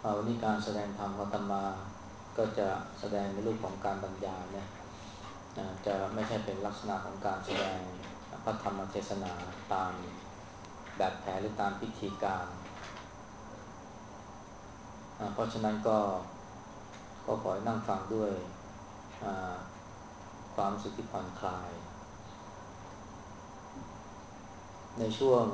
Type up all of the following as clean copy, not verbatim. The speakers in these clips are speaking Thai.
วันนี้การแสดงธรรมของอาตมาก็จะแสดงในรูปของการบรรยายนะจะไม่ใช่เป็นลักษณะของการแสดงพระธรรมเทศนาตามแบบแผนหรือตามพิธีการเพราะฉะนั้นก็ขอให้นั่งฟังด้วยความรู้สึกที่ผ่อนคลายในช่วง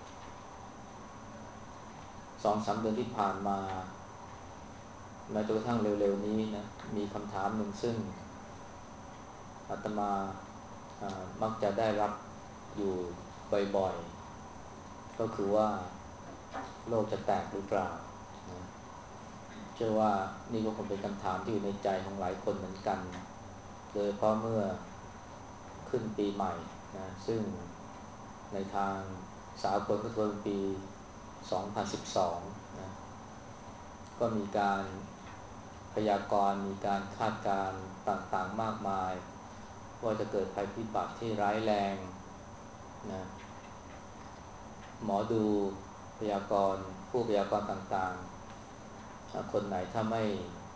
2-3 เดือนที่ผ่านมาแม้จนกระทั่งเร็วๆนี้นะมีคำถามหนึ่งซึ่งอาตมามักจะได้รับอยู่บ่อยๆก็คือว่าโลกจะแตกหรือเปล่านะเชื่อว่านี่ก็คงเป็นคำถามที่อยู่ในใจของหลายคนเหมือนกันโดยเฉพาะเมื่อขึ้นปีใหม่นะซึ่งในทางสากลก็ถือเป็นปี2012นะก็มีการพยากรณ์มีการคาดการณ์ต่างๆมากมายว่าจะเกิดภัยพิบัติที่ร้ายแรงนะหมอดูพยากรณ์ผู้พยากรณ์ต่างๆคนไหนถ้าไม่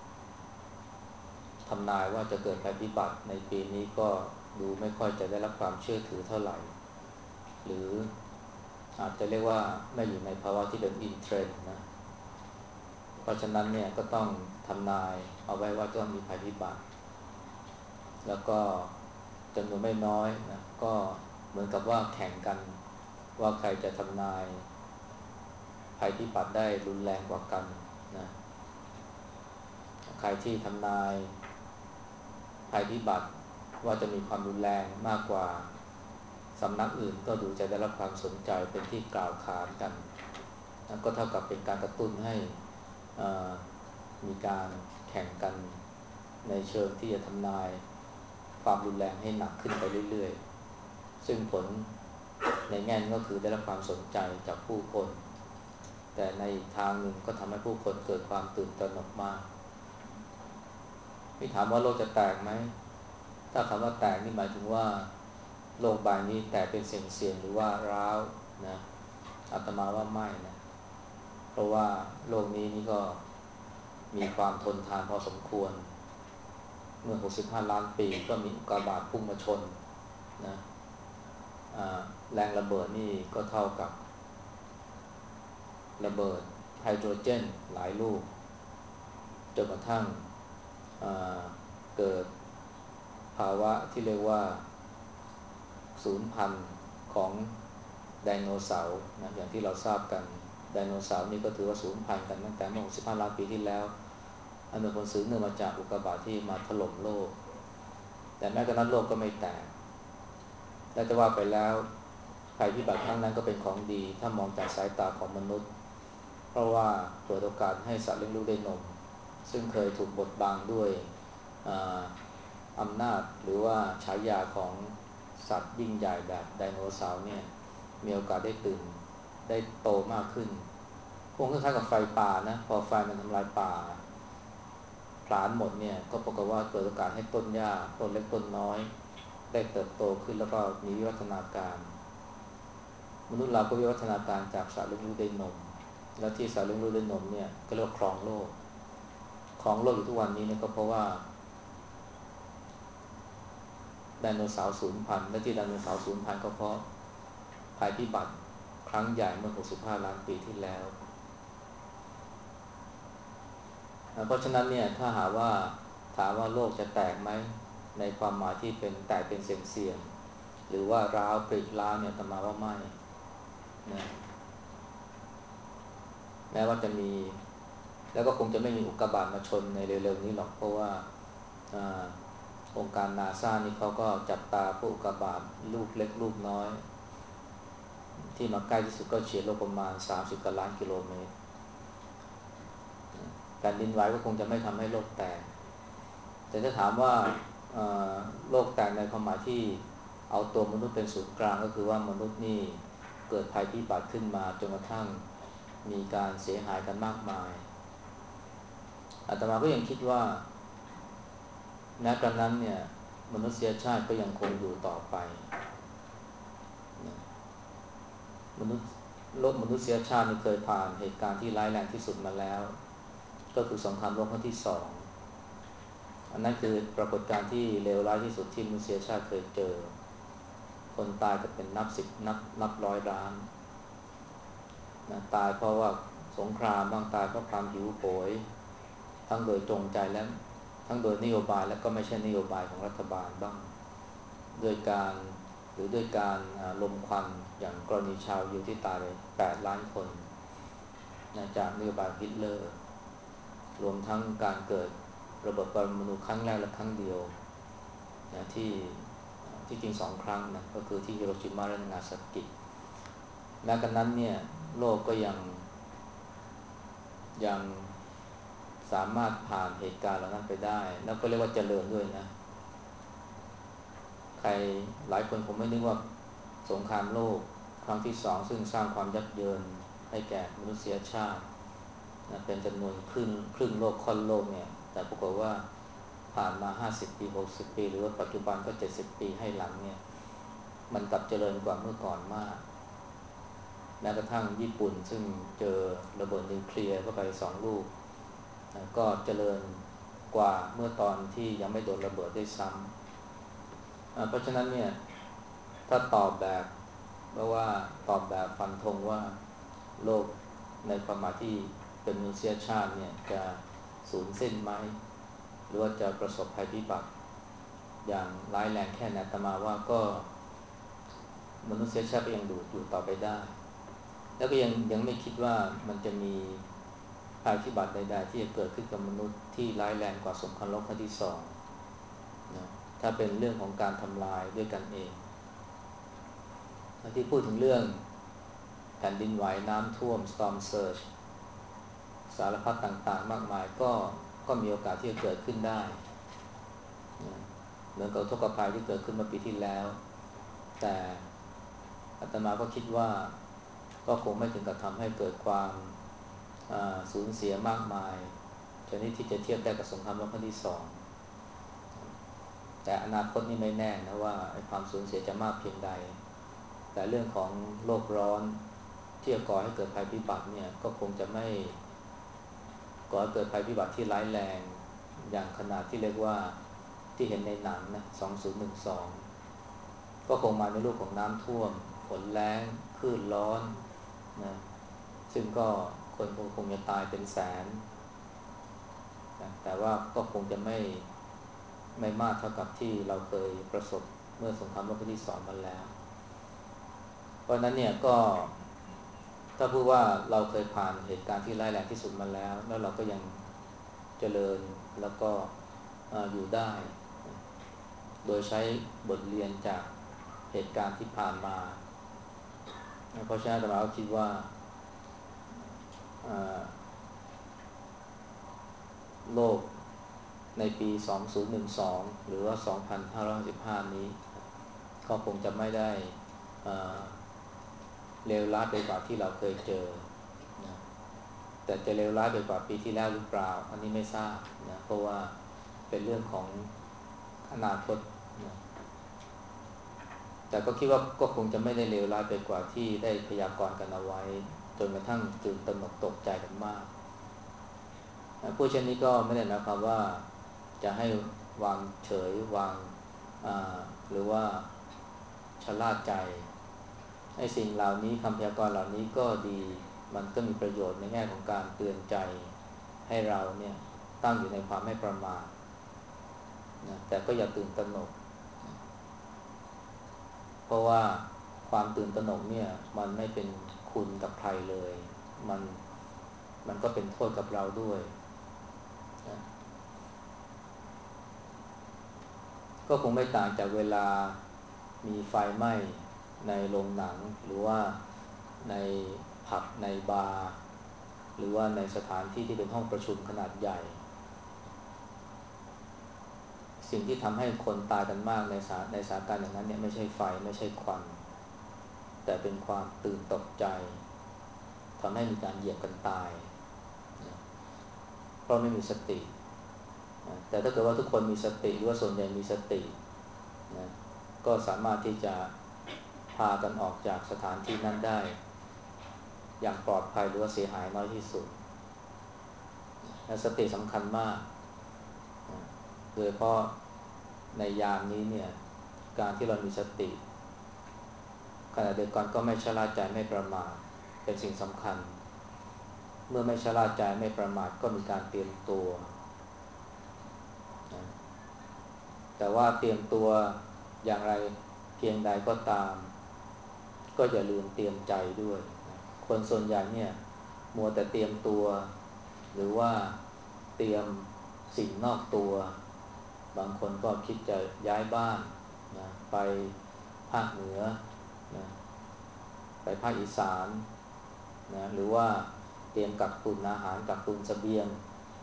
ทำนายว่าจะเกิดภัยพิบัติในปีนี้ก็ดูไม่ค่อยจะได้รับความเชื่อถือเท่าไหร่หรืออาจจะเรียกว่าไม่อยู่ในภาวะที่เป็นอินเทรนด์นะเพราะฉะนั้นเนี่ยก็ต้องทำนายเอาไว้ว่าจะต้องมีภัยพิบัติแล้วก็จำนวนไม่น้อยนะก็เหมือนกับว่าแข่งกันว่าใครจะทำนายภัยพิบัติได้รุนแรงกว่ากันนะใครที่ทำนายภัยพิบัติว่าจะมีความรุนแรงมากกว่าสำนักอื่นก็ดูจะได้รับความสนใจเป็นที่กล่าวขานกันนะก็เท่ากับเป็นการกระตุ้นให้มีการแข่งกันในเชิงที่จะทำนายความรุนแรงให้หนักขึ้นไปเรื่อยๆซึ่งผลในแง่นก็คือได้รับความสนใจจากผู้คนแต่ในอีกทางหนึ่งก็ทำให้ผู้คนเกิดความตื่นตระหนกมากพี่ถามว่าโลกจะแตกไหมถ้าคำว่าแตกนี่หมายถึงว่าโลกใบนี้แตกเป็นเสียงๆหรือว่าร้าวนะอาตมาว่าไม่นะเพราะว่าโลกนี้นี่ก็มีความทนทานพอสมควรเมื่อ65ล้านปีก็มีอุกกาบาตพุ่งมาชนนะแรงระเบิดนี่ก็เท่ากับระเบิดไฮโดรเจนหลายลูกจนกระทั่งเกิดภาวะที่เรียกว่าสูญพันธุ์ของไดโนเสาร์นะอย่างที่เราทราบกันไดโนเสาร์นี่ก็ถือว่าสูญพันธุ์กันตั้งแต่เมื่อ65ล้านปีที่แล้วอันเป็นผลสืบเนื่องมาจากอุกกาบาตที่มาถล่มโลกแต่แม้กระนั้นโลกก็ไม่แตกและจะว่าไปแล้วภัยพิบัติครั้งนั้นก็เป็นของดีถ้ามองจากสายตาของมนุษย์เพราะว่าเปิดโอกาสให้สัตว์เลี้ยงลูกได้นมซึ่งเคยถูกบดบังด้วยอำนาจหรือว่าฉายาของสัตว์ยิ่งใหญ่แบบไดโนเสาร์เนี่ยมีโอกาสได้ตื่นได้โตมากขึ้นคงคล้ายๆกับไฟป่านะพอไฟมันทำลายป่าผลาญหมดเนี่ยก็ปรากฏว่าเปิดโอกาสให้ต้นหญ้าต้นเล็กต้นน้อยได้เติบโตขึ้นแล้วก็มีวิวัฒนาการมนุษย์เราก็วิวัฒนาการจากสัตว์เลี้ยงลูกด้วยนมแล้วที่สัตว์เลี้ยงลูกด้วยนมเนี่ยก็เรียกว่าครองโลกอยู่ทุกวันนี้เนี่ยก็เพราะว่าไดโนเสาร์สูญพันธุ์และที่ไดโนเสาร์สูญพันธุ์ก็เพราะภัยพิบัติครั้งใหญ่เมื่อ65ล้านปีที่แล้วเพราะฉะนั้นเนี่ยถ้าหาว่าถามว่าโลกจะแตกไหมในความหมายที่เป็นแตกเป็นเสียงๆหรือว่าร้าวปริร้าวเนี่ยอาตมาว่าไม่นะแม้ว่าจะมีแล้วก็คงจะไม่มีอุกกาบาตมาชนในเร็วๆนี้หรอกเพราะว่าอาองค์การนาซานี่เขาก็จับตาพวกอุกกาบาตลูกเล็กลูกน้อยที่มาใกล้ที่สุดก็เฉียดโลกประมาณ30กว่าล้านกิโลเมตรแผ่นดินไหวก็คงจะไม่ทำให้โลกแตกแต่ถ้าถามว่าโลกแตกในความหมายที่เอาตัวมนุษย์เป็นศูนย์กลางก็คือว่ามนุษย์นี่เกิดภัยพิบัติขึ้นมาจนกระทั่งมีการเสียหายกันมากมายอาตมาก็ยังคิดว่าแม้กระนั้นเนี่ยมนุษยชาติก็ยังคงอยู่ต่อไปนะมนุษย์โลกมนุษยชาตินี่เคยผ่านเหตุการณ์ที่ร้ายแรงที่สุดมาแล้วก็คือสงครามโลกครั้งที่สองอันนั้นคือปรากฏการณ์ที่เลวร้ายที่สุดที่มนุษยชาติเคยเจอคนตายจะเป็นนับสิบนับร้อยล้านนะตายเพราะว่าสงครามบ้างตายเพราะความหิวโหยทั้งโดยจงใจและทั้งโดยนโยบายและก็ไม่ใช่นโยบายของรัฐบาลบ้างด้วยการหรือด้วยการลมควันอย่างกรณีชาวยิวที่ตายไป8 ล้านคนนะจากนโยบายฮิตเลอร์รวมทั้งการเกิดระเบิดปรมาณูครั้งแรกและครั้งเดียวนะที่จริง2 ครั้งนะก็คือที่ฮิโรชิมาและนางาซากิแม้กระนั้นเนี่ยโลกก็ยังสามารถผ่านเหตุการณ์เหล่านั้นไปได้แล้วก็เรียกว่าเจริญด้วยนะใครหลายคนคงไม่นึกว่าสงครามโลกครั้งที่สองซึ่งสร้างความยับเยินให้แก่มนุษยชาตินะเป็นจำนวนครึ่งโลกค่อนโลกเนี่ยแต่ปรากฏว่าผ่านมา50 ปี60 ปีหรือว่าปัจจุบันก็70 ปีให้หลังเนี่ยมันกลับเจริญกว่าเมื่อก่อนมากแม้กระทั่งญี่ปุ่นซึ่งเจอระเบิดนิวเคลียร์เข้าไป2 ลูกก็เจริญกว่าเมื่อตอนที่ยังไม่โดนระเบิดด้วยซ้ำเพราะฉะนั้นเนี่ยถ้าตอบแบบว่าตอบแบบฟันธงว่าโลกในความหมายที่เป็นมนุษยชาติเนี่ยจะสูญสิ้นไหมหรือว่าจะประสบภัยพิบัติอย่างร้ายแรงแค่ไหนอาตมาว่าก็มนุษยชาติก็ยังอยู่ต่อไปได้แล้วก็ยังไม่คิดว่ามันจะมีภัยพิบัติใดๆที่จะเกิดขึ้นกับมนุษย์ที่ร้ายแรงกว่าสงครามโลกครั้งที่สองนะถ้าเป็นเรื่องของการทำลายด้วยกันเองที่พูดถึงเรื่องแผ่นดินไหวน้ำท่วม storm surge สารพัดต่างๆมากมายก็มีโอกาสที่จะเกิดขึ้นได้นะเหมือนกับอุทกภัยที่เกิดขึ้นเมื่อปีที่แล้วแต่อาตมาก็คิดว่าก็คงไม่ถึงกับทำให้เกิดความสูญเสียมากมายชนิดที่จะเทียบได้กับสงครามโลกครั้งที่สองแต่อนาคตนี่ไม่แน่นะว่าความสูญเสียจะมากเพียงใดแต่เรื่องของโลกร้อนที่จะก่อให้เกิดภัยพิบัติเนี่ยก็คงจะไม่ก่อให้เกิดภัยพิบัติที่ร้ายแรงอย่างขนาดที่เรียกว่าที่เห็นในหนังนะ2012ก็คงมาในรูปของน้ำท่วมฝนแล้งคลื่นร้อนนะซึ่งก็คนคงจะตายเป็นแสนแต่ว่าก็คงจะไม่มากเท่ากับที่เราเคยประสบเมื่อสงครามโลกครั้งที่สองมาแล้วเพราะนั้นเนี่ยก็ถ้าพูดว่าเราเคยผ่านเหตุการณ์ที่ร้ายแรงที่สุดมาแล้วเราก็ยังเจริญแล้วก็อยู่ได้โดยใช้บทเรียนจากเหตุการณ์ที่ผ่านมาเพราะฉะนั้นเราคิดว่าโลกในปี2012หรือว่า2515นี้ก็คงจะไม่ได้เลวร้ายไปกว่าที่เราเคยเจอนะแต่จะเลวร้ายไปกว่าปีที่แล้วหรือเปล่าอันนี้ไม่ทราบนะเพราะว่าเป็นเรื่องของอนาคตนะแต่ก็คิดว่าก็คงจะไม่ได้เลวร้ายไปกว่าที่ได้พยากรณ์กันเอาไว้จนกระทั่งตื่นตระหนกตกใจกันมากผู้เช่นนี้ก็ไม่ได้หมายความว่าจะให้วางเฉยวางหรือว่าชะล่าใจไอ้สิ่งเหล่านี้คำพยากรณ์เหล่านี้ก็ดีมันก็มีประโยชน์ในแง่ของการเตือนใจให้เราเนี่ยตั้งอยู่ในความไม่ประมาทนะแต่ก็อย่าตื่นตระหนกเพราะว่าความตื่นตระหนกเนี่ยมันไม่เป็นคุณกับใครเลยมันมันก็เป็นโทษกับเราด้วยนะก็คงไม่ต่างจากเวลามีไฟไหม้ในโรงหนังหรือว่าในผับในบาร์หรือว่าในสถานที่ที่เป็นห้องประชุมขนาดใหญ่สิ่งที่ทำให้คนตายกันมากในสถานการณ์อย่างนั้นเนี่ยไม่ใช่ไฟไม่ใช่ควันแต่เป็นความตื่นตกใจทำให้มีการเหยียบกันตายนะเพราะไม่มีสตินะแต่ถ้าเกิดว่าทุกคนมีสติหรือว่าส่วนใหญ่มีสตินะก็สามารถที่จะพากันออกจากสถานที่นั้นได้อย่างปลอดภัยหรือว่าเสียหายน้อยที่สุดและสติสำคัญมากนะโดยเฉพาะในยามนี้เนี่ยการที่เรามีสติขณะเดียวกันก็ไม่ชะล่าใจไม่ประมาทเป็นสิ่งสำคัญเมื่อไม่ชะล่าใจไม่ประมาทก็มีการเตรียมตัวนะแต่ว่าเตรียมตัวอย่างไรเพียงใดก็ตามก็อย่าลืมเตรียมใจด้วยนะคนส่วนใหญ่เนี่ยมัวแต่เตรียมตัวหรือว่าเตรียมสิ่งนอกตัวบางคนก็คิดจะย้ายบ้านนะไปภาคเหนือนะไปภาคอีสานนะหรือว่าเตรียมกักตุนอาหารกักตุนเสบียง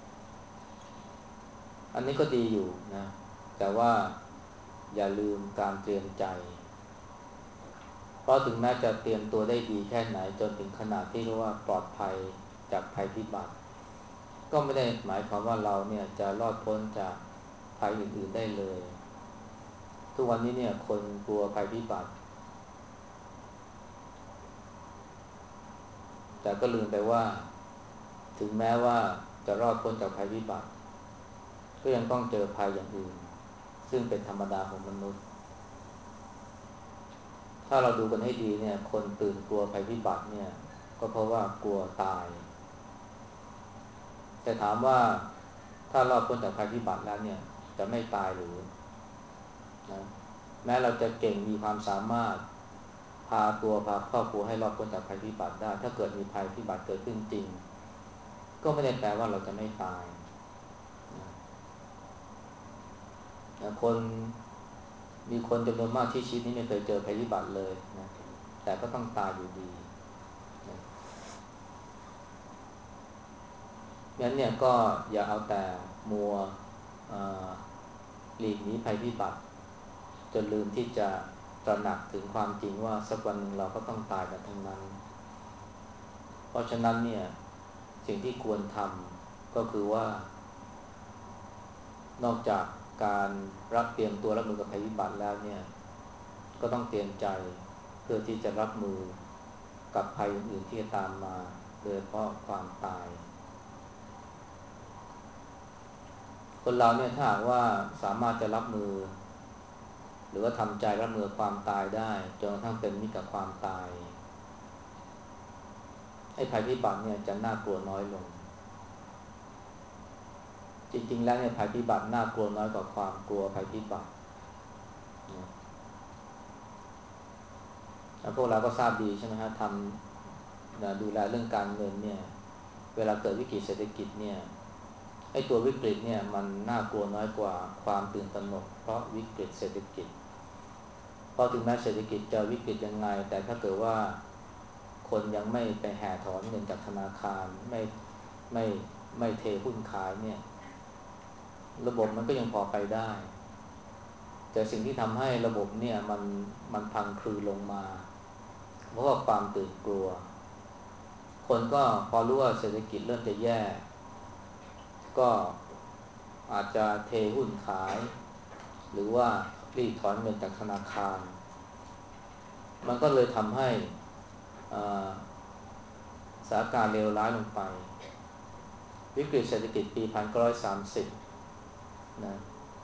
อันนี้ก็ดีอยู่นะแต่ว่าอย่าลืมการเตรียมใจเพราะถึงแม้จะเตรียมตัวได้ดีแค่ไหนจนถึงขนาดที่เรียกว่าปลอดภัยจากภัยพิบัติก็ไม่ได้หมายความว่าเราเนี่ยจะรอดพ้นจากภัยอื่นๆได้เลยทุกวันนี้เนี่ยคนกลัวภัยพิบัติแต่ก็ลืมไปว่าถึงแม้ว่าจะรอดพ้นจากภัยพิบัติก็ยังต้องเจอภัยอย่างอื่นซึ่งเป็นธรรมดาของมนุษย์ถ้าเราดูกันให้ดีเนี่ยคนตื่นกลัวภัยพิบัติเนี่ยก็เพราะว่ากลัวตายแต่ถามว่าถ้ารอดพ้นจากภัยพิบัติแล้วเนี่ยจะไม่ตายหรือนะแม้เราจะเก่งมีความสามารถพาตัวพาครอบครัวให้รอดพ้นจากภัยพิบัติได้ถ้าเกิดมีภัยพิบัติเกิดขึ้นจริงก็ไม่ได้แปลว่าเราจะไม่ตายนะคนมีคนจำนวนมากที่ชีวิตนี้ไม่เคยเจอภัยพิบัติเลยนะแต่ก็ต้องตายอยู่ดีนะงั้นเนี่ยก็อย่าเอาแต่มัวเอ่อหลีกหนีภัยพิบัติจนลืมที่จะตระหนักถึงความจริงว่าสักวันหนึ่งเราก็ต้องตายกันทั้งนั้นเพราะฉะนั้นเนี่ยสิ่งที่ควรทำก็คือว่านอกจากการรับเตรียมตัวรับมือกับภัยพิบัติแล้วเนี่ยก็ต้องเตรียมใจเพื่อที่จะรับมือกับภัยอื่นๆที่จะตามมาโดยเฉพาะความตายคนเราเนี่ยถ้าหากว่าสามารถจะรับมือหรือว่าทำใจรับมือความตายได้จนกระทั่งเป็นมิตรกับความตายไอ้ภัยพิบัติเนี่ยจะน่ากลัวน้อยลงจริงๆแล้วเนี่ยภัยพิบัติน่ากลัวน้อยกว่าความกลัวภัยพิบัตินะแล้วพวกเราก็ทราบดีใช่ไหมฮะทำนะดูแลเรื่องการเงินเนี่ยเวลาเกิดวิกฤตเศรษฐกิจเนี่ยไอ้ตัววิกฤตเนี่ยมันน่ากลัวน้อยกว่าความตื่นตระหนกเพราะวิกฤตเศรษฐกิจเพราะถึงแม้เศรษฐกิจจะวิกฤตยังไงแต่ถ้าเกิดว่าคนยังไม่ไปแห่ถอนเงินจากธนาคารไม่ไม่เทหุ้นขายเนี่ยระบบมันก็ยังพอไปได้แต่สิ่งที่ทำให้ระบบเนี่ยมันพังคลืนลงมาเพราะว่าความตื่นกลัวคนก็พอรู้ว่าเศรษฐกิจเริ่มจะแย่ก็อาจจะเทหุ้นขายหรือว่ารีดถอนเงินจากธนาคารมันก็เลยทำให้สถานการณ์เลวร้ายลงไปวิกฤตเศรษฐกิจปี1930นะ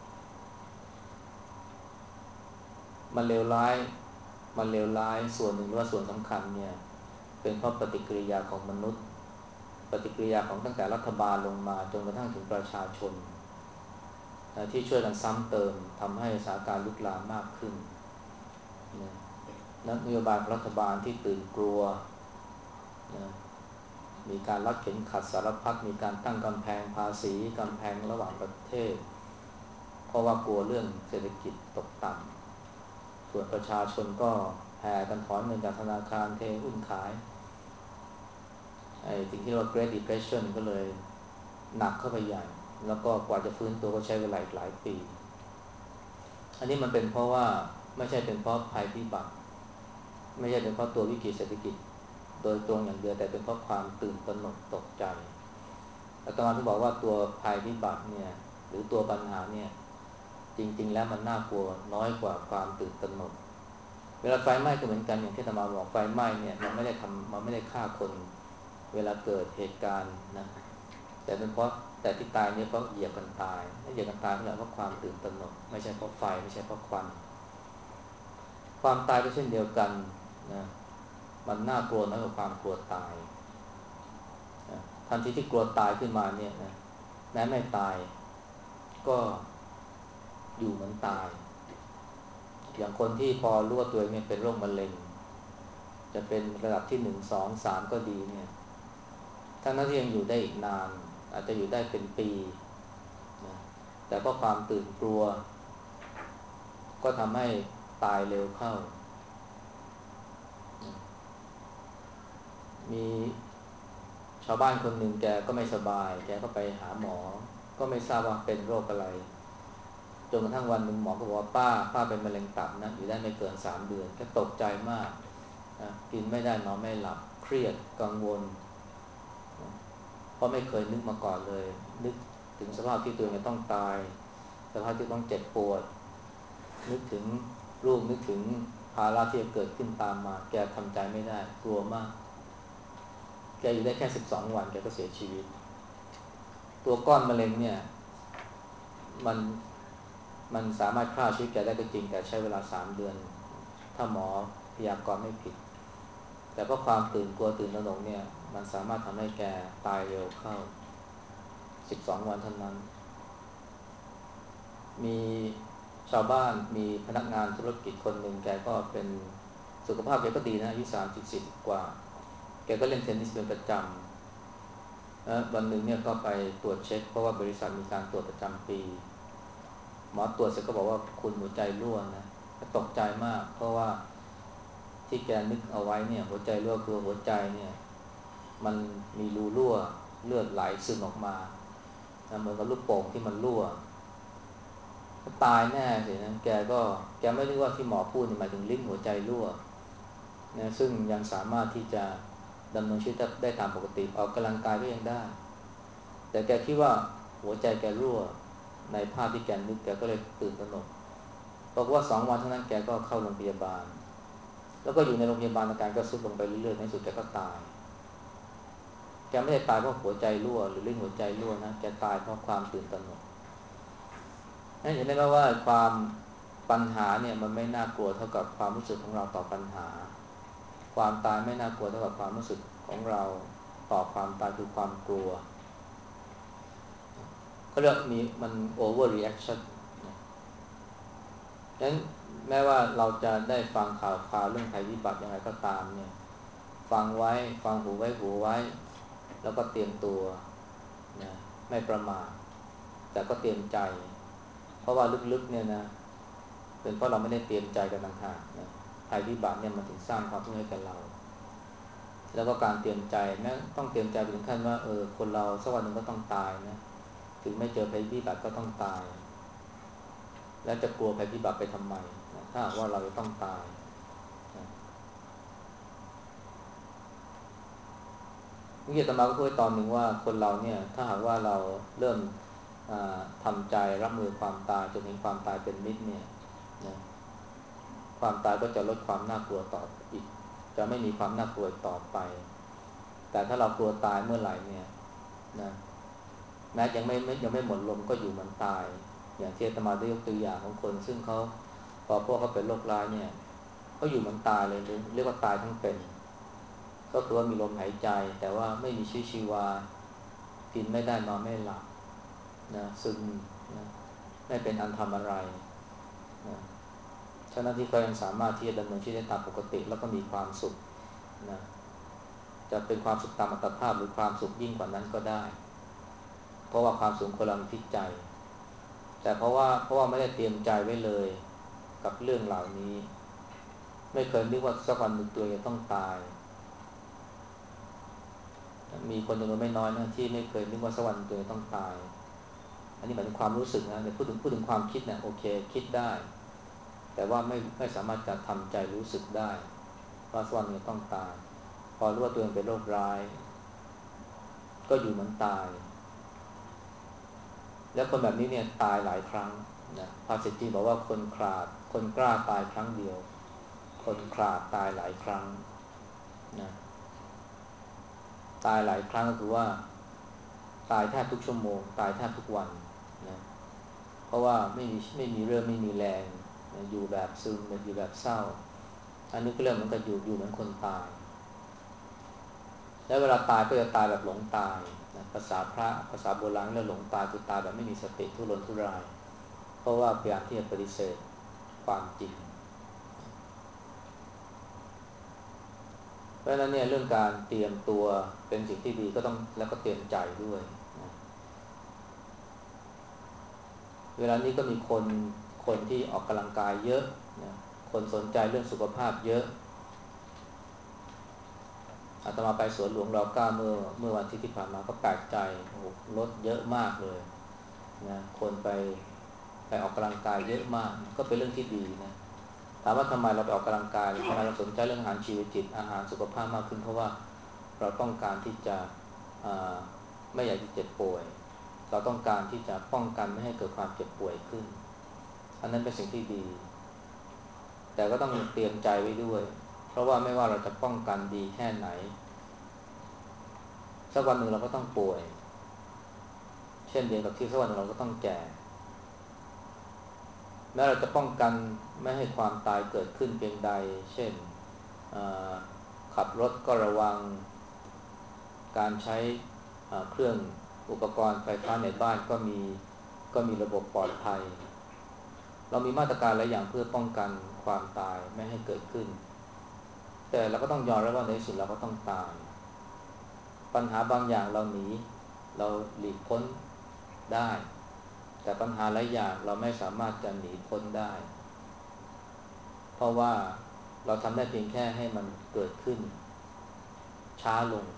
มันเลวร้ายมันเลวร้ายส่วนหนึ่งหรือว่าส่วนสำคัญเนี่ยเป็นเพราะปฏิกิริยาของมนุษย์ปฏิกิริยาของตั้งแต่รัฐบาลลงมาจนกระทั่งถึงประชาชนนะที่ช่วยกันซ้ำเติมทำให้สถานการณ์ลุกลามมากขึ้นนะนโยบายของรัฐบาลที่ตื่นกลัวนะมีการรัดเข็มขัดสารพัดมีการตั้งกำแพงภาษีกำแพงระหว่างประเทศเพราะว่ากลัวเรื่องเศรษฐกิจตกต่ำส่วนประชาชนก็แห่กันถอนเงินจากธนาคารเทหุ้นขายไอ้สิ่งที่เรียกว่า Great Depression ก็เลยหนักเข้าไปใหญ่แล้วก็กว่าจะฟื้นตัวก็ใช้เวลาอีกหลายปีอันนี้มันเป็นเพราะว่าไม่ใช่เป็นเพราะภัยพิบัติไม่ใช่เป็นเพราะตัววิกฤตเศรษฐกิจโดยตรงอย่างเดียวแต่เป็นเพราะความตื่นตระหนกตกใจอาตมาที่บอกว่าตัวภัยพิบัติเนี่ยหรือตัวปัญหาเนี่ยจริงๆแล้วมันน่ากลัวน้อยกว่าความตื่นตระหนกเวลาไฟไหม้ก็เหมือนกันอย่างที่อาตมาบอกไฟไหม้เนี่ยมันไม่ได้ฆ่าคนเวลาเกิดเหตุการณ์นะแต่เป็นเพราะแต่ที่ตายเนี่ยเพราะเหยียบกันตายและเหยียบกันตายเพราะความตื่นตระหนกไม่ใช่เพราะไฟไม่ใช่เพราะควันความตายก็เช่นเดียวกันนะมันน่ากลัวน้อยกว่าความกลัวตายนะทันทีที่กลัวตายขึ้นมาเนี่ยนะแม้ไม่ตายก็อยู่เหมือนตายอย่างคนที่พอรู้ว่าตัวเองเนี่ยเป็นโรคมะเร็งจะเป็นระดับที่1 2 3ก็ดีเนี่ยทั้งนั้นที่ยังอยู่ได้อีกนานอาจจะอยู่ได้เป็นปีนะแต่เพราะความตื่นกลัวก็ทำให้ตายเร็วเข้านะมีชาวบ้านคนหนึ่งแกก็ไม่สบายแกก็ไปหาหมอก็ไม่ทราบว่าเป็นโรคอะไรจนกระทั่งวันหนึ่งหมอก็บอกว่าป้าเป็นมะเร็งตับนะอยู่ได้ไม่เกิน3 เดือนแกตกใจมากนะกินไม่ได้นอนไม่หลับเครียดกังวลนะเพราะไม่เคยนึกมาก่อนเลยนึกถึงสภาพที่ตัวเองจะต้องตายสภาพที่ต้องเจ็บปวดนึกถึงลูกนึกถึงภาระที่จะเกิดขึ้นตามมาแกทำใจไม่ได้กลัวมากแกอยู่ได้แค่12 วันแกก็เสียชีวิตตัวก้อนมะเร็งเนี่ยมันมันสามารถฆ่าชีวิตแกได้ก็จริงแต่ใช้เวลา3 เดือนถ้าหมอพยากรณ์ไม่ผิดแต่เพราะความตื่นกลัวตื่นตระหนกเนี่ยมันสามารถทำให้แกตายเร็วเข้า12 วันเท่านั้นมีชาวบ้านมีพนักงานธุรกิจคนหนึ่งแกก็เป็นสุขภาพแกก็ดีนะอายุ30-40กว่าแกก็เล่นเทนนิสเป็นประจำแล้ววันหนึ่งเนี่ยก็ไปตรวจเช็คเพราะว่าบริษัทมีการตรวจประจำปีหมอตรวจเสร็จก็บอกว่าคุณหัวใจรั่วนะตกใจมากเพราะว่าที่แกนึกเอาไว้เนี่ยหัวใจรั่วคือหัวใจเนี่ยมันมีรูรั่วเลือดไหลซึมออกมาเหมือนกับลูกโป่งที่มันรั่วตายแน่สินะแกไม่รู้ว่าที่หมอพูดหมายถึงลิ้นหัวใจรั่วนะซึ่งยังสามารถที่จะดำเนินชีวิตได้ตามปกติออกกำลังกายก็ยังได้แต่แกคิดว่าหัวใจแกรั่วในภาพที่แกนึกแกก็เลยตื่นตระหนกบอกว่า2 วันเท่านั้นแกก็เข้าโรงพยาบาลแล้วก็อยู่ในโรงพยาบาลอาการก็ทรุดลงไปเรื่อยๆในสุดแกก็ตายแกไม่ได้ตายเพราะหัวใจรั่วหรือลิ้นหัวใจรั่วนะแกตายเพราะความตื่นตระหนกนั่นเห็นได้ไหมว่าความปัญหาเนี่ยมันไม่น่ากลัวเท่ากับความรู้สึกของเราต่อปัญหาความตายไม่น่ากลัวเท่ากับความรู้สึกของเราต่อความตายคือความกลัวเขาเรียกมีมัน over reaction นะฉะนั้นแม้ว่าเราจะได้ฟังข่าวเรื่องภัยพิบัติอย่างไรก็ตามเนี่ยฟังไว้ฟังหูไว้หูไว้แล้วก็เตรียมตัวนะไม่ประมาทแต่ก็เตรียมใจเพราะว่าลึกๆเนี่ยนะเป็นเพราะเราไม่ได้เตรียมใจกันต่างหากนะภัยพิบัติเนี่ยมันถึงสร้างความทุกข์ให้กับเราแล้วก็การเตรียมใจแม้ต้องเตรียมใจไปถึงขั้นว่าคนเราสักวันหนึ่งก็ต้องตายนะถึงไม่เจอภัยพิบัติก็ต้องตายแล้วจะกลัวภัยพิบัติไปทำไมนะถ้าหากว่าเราจะต้องตายนะนี่อาตมาก็พูดตอนหนึ่งว่าคนเราเนี่ยถ้าหากว่าเราเริ่มทำใจรับมือความตายจนเห็นความตายเป็นมิตรเนี่ยนะความตายก็จะลดความน่ากลัวต่ออีกจะไม่มีความน่ากลัวต่อไปแต่ถ้าเรากลัวตายเมื่อไหร่เนี่ยนะแม้ยังไม่หมดลมก็อยู่เหมือนตายอย่างที่อาตมาได้ยกตัวอย่างของคนซึ่งเขาพอพวกเขาเป็นโรคร้ายเนี่ยเขาอยู่เหมือนตายเลยหรือเรียกว่าตายทั้งเป็นก็คือว่ามีลมหายใจแต่ว่าไม่มีชีวิตชีวากินไม่ได้นอนไม่หลับนะซึมนะไม่เป็นอันทำอะไรนะฉะนั้นที่เขายังสามารถที่จะดำเนินชีวิตได้ตามปกติแล้วก็มีความสุขนะจะเป็นความสุขตามอัตภาพหรือความสุขยิ่งกว่านั้นก็ได้เพราะว่าความสุขคนเรามันที่ใจแต่เพราะว่าไม่ได้เตรียมใจไว้เลยกับเรื่องเหล่านี้ไม่เคยนึกว่าสักวันหนึ่งตัวจะต้องตายมีคนจำนวนไม่น้อยนะที่ไม่เคยนึกว่าสักวันตัวจะต้องตายอันนี้หมายถึงความรู้สึกนะแต่พูดถึงความคิดเนี่ยโอเคคิดได้แต่ว่าไม่สามารถจะทำใจรู้สึกได้ว่าสักวันหนึ่งต้องตายพอรู้ว่าตัวเองเป็นโรคร้ายก็อยู่เหมือนตายแล้วคนแบบนี้เนี่ยตายหลายครั้งนะภาษิตจีนบอกว่าคนกล้าตายครั้งเดียวคนขลาดตายหลายครั้งนะตายหลายครั้งก็คือว่าตายแทบทุกชั่วโมงตายแทบทุกวันนะเพราะว่าไม่มีเรื่องไม่มีแรงนะอยู่แบบซึมอยู่แบบเศร้าอันนี้ก็เรื่องเหมือนกับอยู่เหมือนคนตายแล้วเวลาตายก็จะตายแบบหลงตายนะภาษาโบราณเรียกหลงตายคือตายแบบไม่มีสติทุรนทุรายเพราะว่าพยายามที่จะปฏิเสธความจริงเพราะฉะนั้นเนี่ยเรื่องการเตรียมตัวเป็นสิ่งที่ดีก็ต้องแล้วก็เตรียมใจด้วยนะเวลานี้ก็มีคนที่ออกกำลังกายเยอะนะคนสนใจเรื่องสุขภาพเยอะอาตมาไปสวนหลวงร.9เมื่อวันที่ผ่านมาก็แปลกใจโอ้โหรถเยอะมากเลยนะคนไปออกกำลังกายเยอะมากก็เป็นเรื่องที่ดีนะถามว่าทำไมเราไปออกกำลังกายทำไมเราสนใจเรื่องอาหารชีวจิตอาหารสุขภาพมากขึ้นเพราะว่าเราต้องการที่จะไม่อยากจะเจ็บป่วยเราต้องการที่จะป้องกันไม่ให้เกิดความเจ็บป่วยขึ้นอันนั้นเป็นสิ่งที่ดีแต่ก็ต้องเตรียมใจไว้ด้วยเพราะว่าไม่ว่าเราจะป้องกันดีแค่ไหนสักวันหนึ่งเราก็ต้องป่วยเช่นเดียวกับที่สักวันหนึ่งเราก็ต้องแก่แม้เราจะป้องกันไม่ให้ความตายเกิดขึ้นเพียงใดเช่นขับรถก็ระวังการใช้เครื่องอุปกรณ์ไฟฟ้าในบ้านก็มีระบบปลอดภัยเรามีมาตรการหลายอย่างเพื่อป้องกันความตายไม่ให้เกิดขึ้นแต่เราก็ต้องยอมรับว่าในที่สุดเราก็ต้องตายปัญหาบางอย่างเราหลีกพ้นได้แต่ปัญหาหลายอย่างเราไม่สามารถจะหนีพ้นได้เพราะว่าเราทำได้เพียงแค่ให้มันเกิดขึ้นช้าลง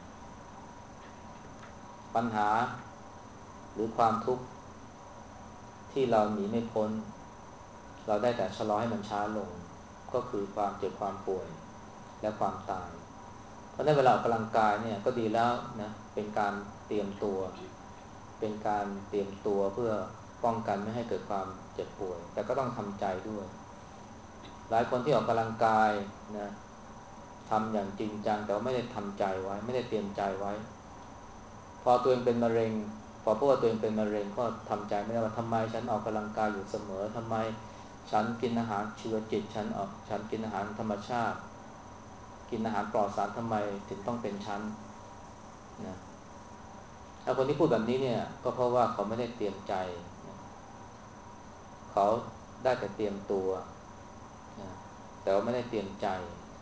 ปัญหาหรือความทุกข์ที่เราหนีไม่พ้นเราได้แต่ชะลอให้มันช้าลงก็คือความเจ็บความป่วยและความตายเพราะในเวลาออกกำลังกายเนี่ยก็ดีแล้วนะเป็นการเตรียมตัวเป็นการเตรียมตัวเพื่อป้องกันไม่ให้เกิดความเจ็บป่วยแต่ก็ต้องทำใจด้วยหลายคนที่ออกกำลังกายนะทำอย่างจริงจังแต่ว่าไม่ได้ทำใจไว้ไม่ได้เตรียมใจไว้พอตัวเองเป็นมะเร็งพอพบว่าตัวเองเป็นมะเร็งก็ทำใจไม่ได้ว่าทำไมฉันออกกำลังกายอยู่เสมอทำไมฉันกินอาหารชีวจิตฉันกินอาหารธรรมชาติกินอาหารปลอดสารทำไมถึงต้องเป็นฉันนะถ้าคนที่พูดแบบนี้เนี่ยก็เพราะว่าเขาไม่ได้เตรียมใจนะเขาได้แต่เตรียมตัวนะแต่ว่าไม่ได้เตรียมใจ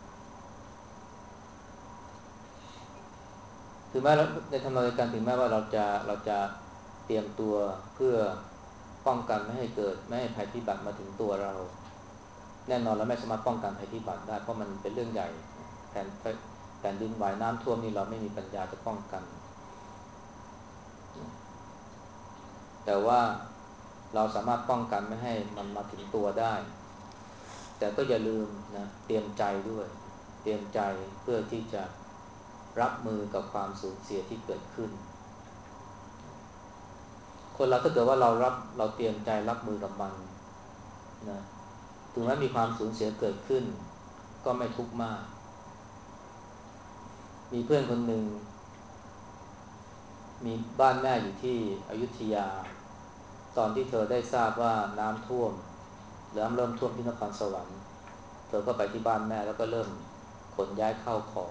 ถึงแม้ในทำนองเดียวกันถึงแม้ว่าเราจะเตรียมตัวเพื่อป้องกันไม่ให้ภัยพิบัติมาถึงตัวเราแน่นอนเราไม่สามารถป้องกันภัยพิบัติได้เพราะมันเป็นเรื่องใหญ่แผ่นดินไหวน้ำท่วมนี่เราไม่มีปัญญาจะป้องกันแต่ว่าเราสามารถป้องกันไม่ให้มันมาถึงตัวได้แต่ก็อย่าลืมนะเตรียมใจด้วยเตรียมใจเพื่อที่จะรับมือกับความสูญเสียที่เกิดขึ้นคนเราถ้าเกิดว่าเราเตรียมใจรับมือกับมันนะถึงแม้มีความสูญเสียเกิดขึ้นก็ไม่ทุกข์มากมีเพื่อนคนหนึ่งมีบ้านแม่อยู่ที่อยุธยาตอนที่เธอได้ทราบว่าน้ำท่วมเริ่มท่วมที่นครสวรรค์เธอก็ไปที่บ้านแม่แล้วก็เริ่มขนย้ายข้าวของ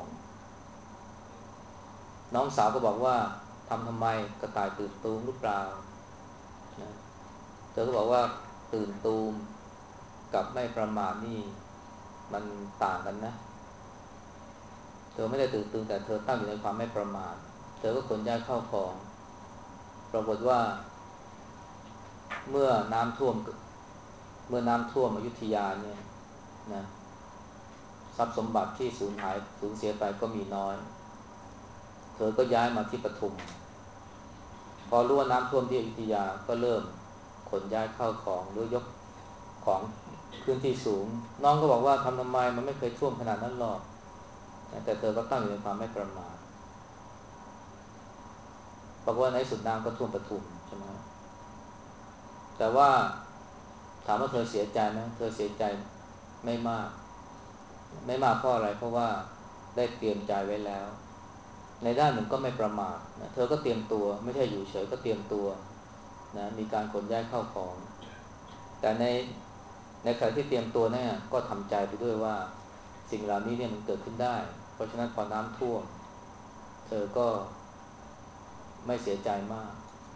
น้องสาวก็บอกว่าทำไมกระต่ายตื่นตูมหรือเปล่านะเธอก็บอกว่าตื่นตูมกับไม่ประมาทนี่มันต่างกันนะเธอไม่ได้ตื่นตูมแต่เธอตั้งอยู่ในความไม่ประมาทเธอก็ขนย้ายข้าวของปรากฏว่าเมื่อน้ำท่วมเมื่อน้ำท่วมอยุธยาเนี่ยนะทรัพย์สมบัติที่สูญเสียไปก็มีน้อยเธอก็ย้ายมาที่ปทุมพอรู้ว่าน้ำท่วมที่อยุธยาก็เริ่มขนย้ายข้าวของหรือยกของพื้นที่สูงน้องก็บอกว่าทำไมมันไม่เคยท่วมขนาดนั้นหรอกแต่เธอก็ตั้งอยู่ในความไม่ประมาทบอกว่าในสุดน้ำก็ท่วมปทุมใช่ไหมแต่ว่าถามว่าเธอเสียใจไหมเธอเสียใจไม่มากเพราะอะไรเพราะว่าได้เตรียมใจไว้แล้วในด้านหนึ่งก็ไม่ประมาทนะเธอก็เตรียมตัวไม่ใช่อยู่เฉยก็เตรียมตัวนะมีการขนย้ายเข้าของแต่ในขณะที่เตรียมตัวเนี่ยก็ทำใจไปด้วยว่าสิ่งเหล่านี้เนี่ยมันเกิดขึ้นได้เพราะฉะนั้นพอน้ำท่วมเธอก็ไม่เสียใจมาก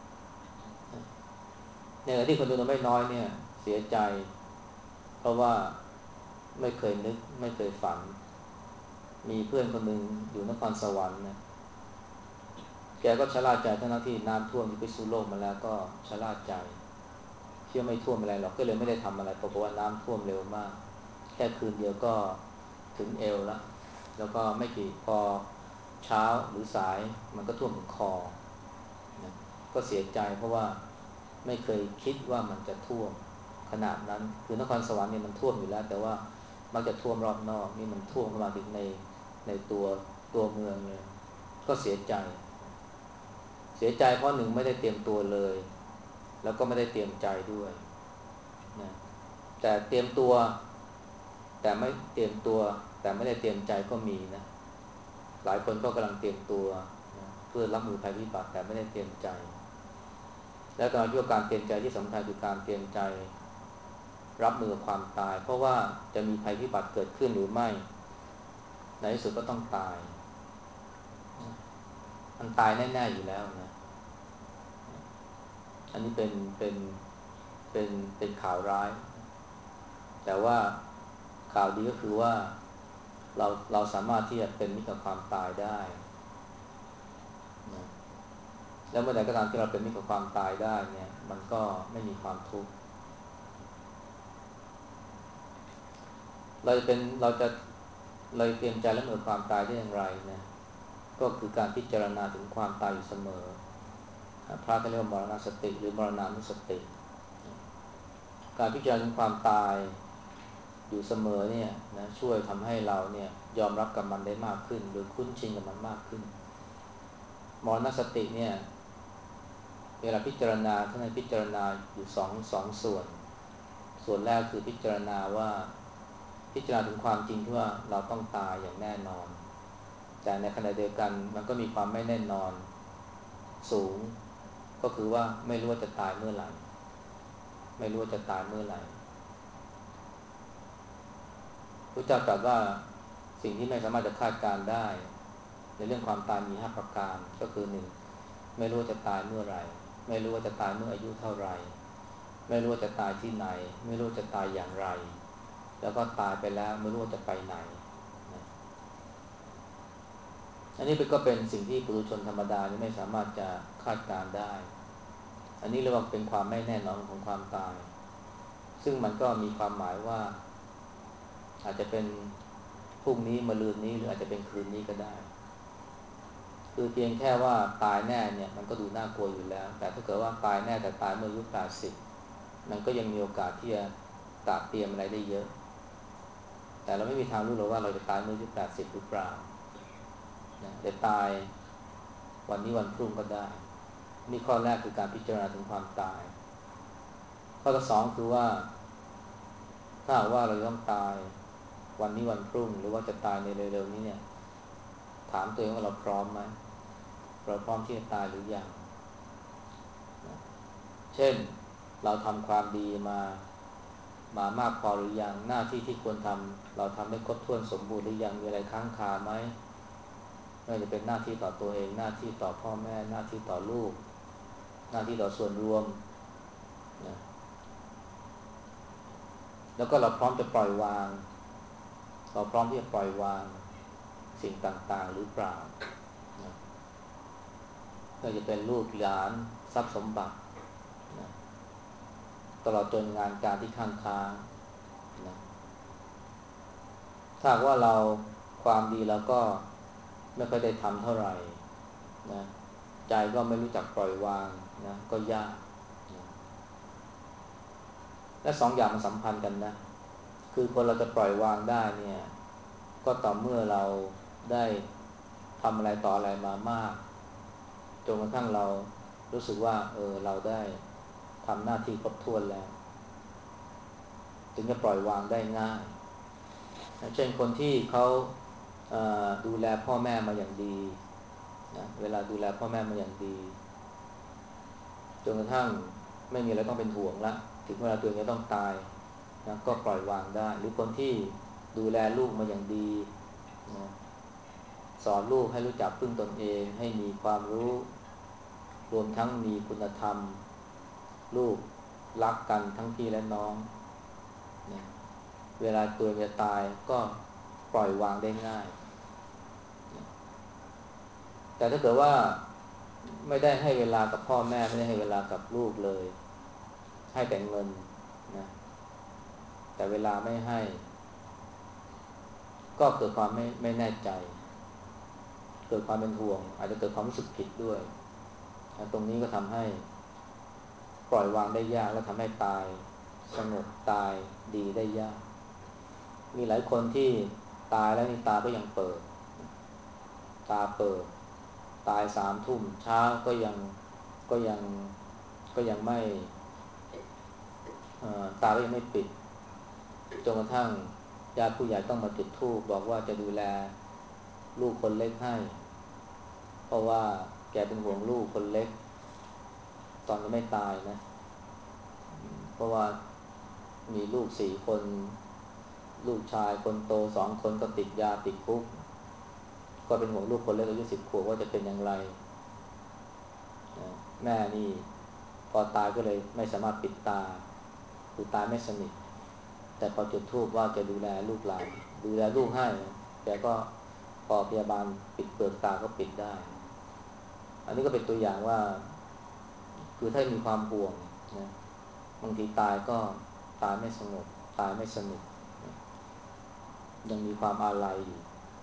ในขณะที่คนจำนวนไม่น้อยเนี่ยเสียใจเพราะว่าไม่เคยนึกไม่เคยฝันมีเพื่อนคนหนึ่งอยู่นครสวรรค์นะแกก็ชะล่าใจทั้งที่น้ำท่วมที่พิษณุโลกมาแล้วก็ชะล่าใจเชื่อไม่ท่วมอะไรหรอกก็เลยไม่ได้ทำอะไรเพราะว่าน้ำท่วมเร็วมากแค่คืนเดียวก็ถึงเอวแล้วก็ไม่กี่พอเช้าหรือสายมันก็ท่วมถึงคอนะก็เสียใจเพราะว่าไม่เคยคิดว่ามันจะท่วมขนาดนั้นคือนครสวรรค์เนี่ยมันท่วมอยู่แล้วแต่ว่ามักจะท่วมรอบนอกนี่มันท่วมเข้ามาถึงในตัวเมืองเลยก็เสียใจเพราะหนึ่งไม่ได้เตรียมตัวเลยแล้วก็ไม่ได้เตรียมใจด้วยนะแต่เตรียมตัวแต่ไม่เตรียมตัวแต่ไม่ได้เตรียมใจก็มีนะหลายคนก็กำลังเตรียมตัวนะเพื่อรับมือภัยพิบัติแต่ไม่ได้เตรียมใจและตอนที่การเตรียมใจที่สำคัญคือการเตรียมใจรับมือความตายเพราะว่าจะมีภัยพิบัติเกิดขึ้นหรือไม่ในที่สุดก็ต้องตายมันตายแน่ๆอยู่แล้วนะอันนี้เป็นเป็นข่าวร้ายแต่ว่าข่าวดีก็คือว่าเราสามารถที่จะเป็นมิตรกับความตายได้นะแล้วเมื่อใดก็ตามที่เราเป็นมิตรกับความตายได้เนี่ยมันก็ไม่มีความทุกข์เราจะเตรียมใจและมือความตายได้อย่างไรนะก็คือการพิจารณาถึงความตายอยู่เสมอพระก็เรียกว่ามรณสติหรือมรณานุสติการพิจารณาถึงความตายอยู่เสมอเนี่ยนะช่วยทำให้เราเนี่ยยอมรับกับมันได้มากขึ้นหรือคุ้นชินกับมันมากขึ้นมรณสติเนี่ยเวลาพิจารณาท่านให้พิจารณาอยู่สองส่วนแรกคือพิจารณาว่าพิจารณาถึงความจริงที่ว่าเราต้องตายอย่างแน่นอนแต่ในขณะเดียวกันมันก็มีความไม่แน่นอนสูงก็คือว่าไม่รู้ว่าจะตายเมื่อไหร่ไม่รู้ว่าจะตายเมื่อไหร่พระเจ้าตรัสว่าสิ่งที่ไม่สามารถจะคาดการได้ในเรื่องความตายมี5ประการก็คือ1ไม่รู้ว่าจะตายเมื่อไหร่ไม่รู้ว่าจะตายเมื่ออายุเท่าไหร่ไม่รู้ว่าจะตายที่ไหนไม่รู้จะตายอย่างไรแล้วก็ตายไปแล้วไม่รู้ว่าจะไปไหนนะอันนี้ก็เป็นสิ่งที่ปุถุชนธรรมดานี่ไม่สามารถจะคาดการได้อันนี้เรียกว่าเป็นความไม่แน่นอนของความตายซึ่งมันก็มีความหมายว่าอาจจะเป็นพรุ่งนี้มะรืนนี้หรืออาจจะเป็นคืนนี้ก็ได้คือเพียงแค่ว่าตายแน่เนี่ยมันก็ดูน่ากลัวอยู่แล้วแต่ถ้าเกิดว่าตายแน่แต่ตายเมื่ออายุ80มันก็ยังมีโอกาสที่จะตระเตรียมอะไรได้เยอะแต่เราไม่มีทางรู้หรอกว่าเราจะตายเมื่ออายุ80หรือเปล่านะจะตายวันนี้วันพรุ่งก็ได้นี่ข้อแรกคือการพิจารณาถึงความตายข้อที่สองคือว่าถ้าว่าเราต้องตายวันนี้วันพรุ่งหรือว่าจะตายในเร็วๆนี้เนี่ยถามตัวเองว่าเราพร้อมไหมเราพร้อมที่จะตายหรือยังเช่นเราทำความดีมากพอหรือยังหน้าที่ที่ควรทำเราทำได้ครบถ้วนสมบูรณ์หรือยังมีอะไรค้างคาไหมไม่ว่าจะเป็นหน้าที่ต่อตัวเองหน้าที่ต่อพ่อแม่หน้าที่ต่อลูกหน้าที่ต่อส่วนรวมนะแล้วก็เราพร้อมจะปล่อยวางเราพร้อมที่จะปล่อยวางสิ่งต่างๆหรือเปล่านะไม่ว่าจะเป็นลูกหลานทรัพย์สมบัตินะตลอดจนงานการที่ค้างนะถ้าว่าเราความดีเราก็ไม่ค่อยได้ทำเท่าไหร่นะใจก็ไม่รู้จักปล่อยวางนะก็ยากนะและสองอย่างมันสัมพันธ์กันนะคือคนเราจะปล่อยวางได้เนี่ยก็ต่อเมื่อเราได้ทำอะไรต่ออะไรมามากจนกระทั่งเรารู้สึกว่าเราได้ทำหน้าที่ครบถ้วนแล้วถึงจะปล่อยวางได้ง่ายเช่นคนที่เขาดูแลพ่อแม่มาอย่างดีนะเวลาดูแลพ่อแม่มาอย่างดีจนกระทั่งไม่มีอะไรต้องเป็นห่วงละถึงเวลาตัวเองจะต้องตายนะก็ปล่อยวางได้หรือคนที่ดูแลลูกมาอย่างดีนะสอนลูกให้รู้จักพึ่งตนเองให้มีความรู้รวมทั้งมีคุณธรรมลูกรักกันทั้งพี่และน้องนะเวลาตัวเองจะตายก็ปล่อยวางได้ง่ายนะแต่ถ้าเกิดว่าไม่ได้ให้เวลากับพ่อแม่ไม่ได้ให้เวลากับลูกเลยให้แต่เงินนะแต่เวลาไม่ให้ก็เกิดความไม่แน่ใจเกิดความเป็นห่วงอาจจะเกิดความรู้สึกผิดด้วยนะตรงนี้ก็ทำให้ปล่อยวางได้ยากและทำให้ตายสงบตายดีได้ยากมีหลายคนที่ตายแล้วนี่ตาก็ยังเปิดตาเปิดตาย3 ทุ่มเช้าก็ยังก็ยังไม่ตาก็ยังไม่ปิดจนกระทั่งญาติผู้ใหญ่ต้องมาจุดธูปบอกว่าจะดูแลลูกคนเล็กให้เพราะว่าแกเป็นห่วงลูกคนเล็กตอนยังไม่ตายนะเพราะว่ามีลูก4 คนลูกชายคนโต2 คนก็ติดยาติดคุกก็เป็นห่วงลูกคนเล็กอายุ10 ขวบว่าจะเป็นอย่างไรแม่นี่พอตายก็เลยไม่สามารถปิดตาคือตายไม่สนิทแต่พอจุดธูปว่าจะดูแลลูกหลานดูแลลูกให้แกก็พอพยาบาลปิดเปลือกตาก็ปิดได้อันนี้ก็เป็นตัวอย่างว่าคือถ้ามีความห่วงนะบางทีตายก็ตายไม่สงบตายไม่สนิทนะยังมีความอาลัยอยู่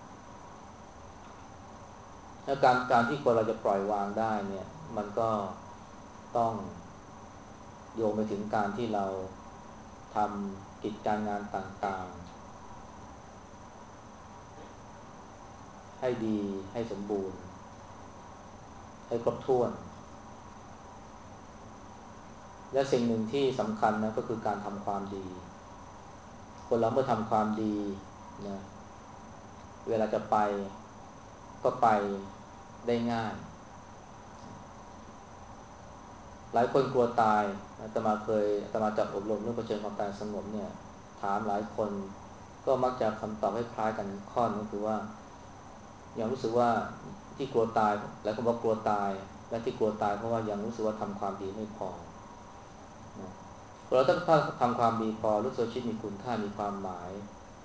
และการที่คนเราจะปล่อยวางได้เนี่ยมันก็ต้องโยงไปถึงการที่เราทำกิจการงานต่างๆให้ดีให้สมบูรณ์ให้ครบถ้วนและสิ่งหนึ่งที่สำคัญนะก็คือการทำความดีคนเราเมื่อทำความดีนะเวลาจะไปก็ไปได้ง่ายหลายคนกลัวตายอาตมาจับอบรมเรื่องเผชิญความตายสงบเนี่ยถามหลายคนก็มักจะคำตอบให้คล้ายกันข้อนึงคือว่ายังรู้สึกว่าที่กลัวตายหลายคนบอกกลัวตายและที่กลัวตายเพราะว่ายังรู้สึกว่าทำความดีไม่พอนะเราต้องทำความดีพอรู้สึกชีวิตมีคุณค่ามีความหมาย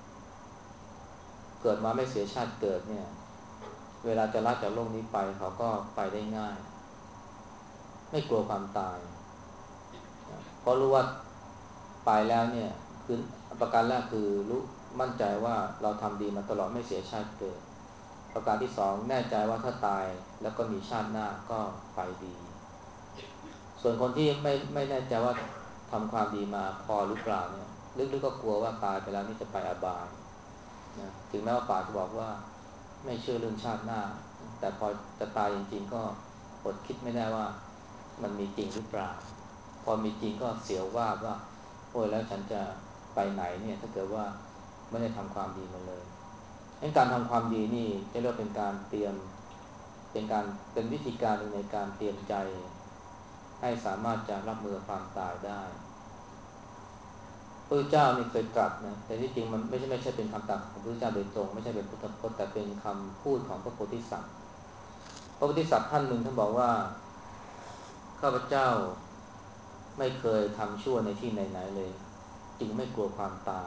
เกิดมาไม่เสียชาติเกิดเนี่ยเวลาจะละจากโลกนี้ไปเขาก็ไปได้ง่ายไม่กลัวความตายเพราะรู้ว่าไปแล้วเนี่ยคือประการแรกคือรู้มั่นใจว่าเราทำดีมาตลอดไม่เสียชาติเกิดประการที่สองแน่ใจว่าถ้าตายแล้วก็มีชาติหน้าก็ไปดีส่วนคนที่ไม่แน่ใจว่าทำความดีมาพอหรือเปล่าเนี่ยลึกๆก็กลัวว่าตายไปแล้วนี่จะไปอบายนะถึงแม้ว่าปากจะบอกว่าไม่เชื่อเรื่องชาติหน้าแต่พอจะตายจริงๆก็อดคิดไม่ได้ว่ามันมีจริงหรือเปล่าพอมีจริงก็เสียวว่าโอ้ยแล้วฉันจะไปไหนเนี่ยถ้าเกิดว่าไม่ได้ทำความดีมาเลยการทำความดีนี่จะเรียกเป็นการเตรียมเป็นวิธีการหนึ่งในการเตรียมใจให้สามารถจะรับมือความตายได้พระเจ้านี่เคยตรัสนะแต่ที่จริงมันไม่ใช่เป็นคำตรัสของพระเจ้าโดยตรงไม่ใช่เป็นพุทธพจน์แต่เป็นคำพูดของพระโพธิสัตว์พระโพธิสัตว์ท่านหนึ่งท่านบอกว่าข้าพเจ้าไม่เคยทำชั่วในที่ไหนๆเลยจึงไม่กลัวความตาย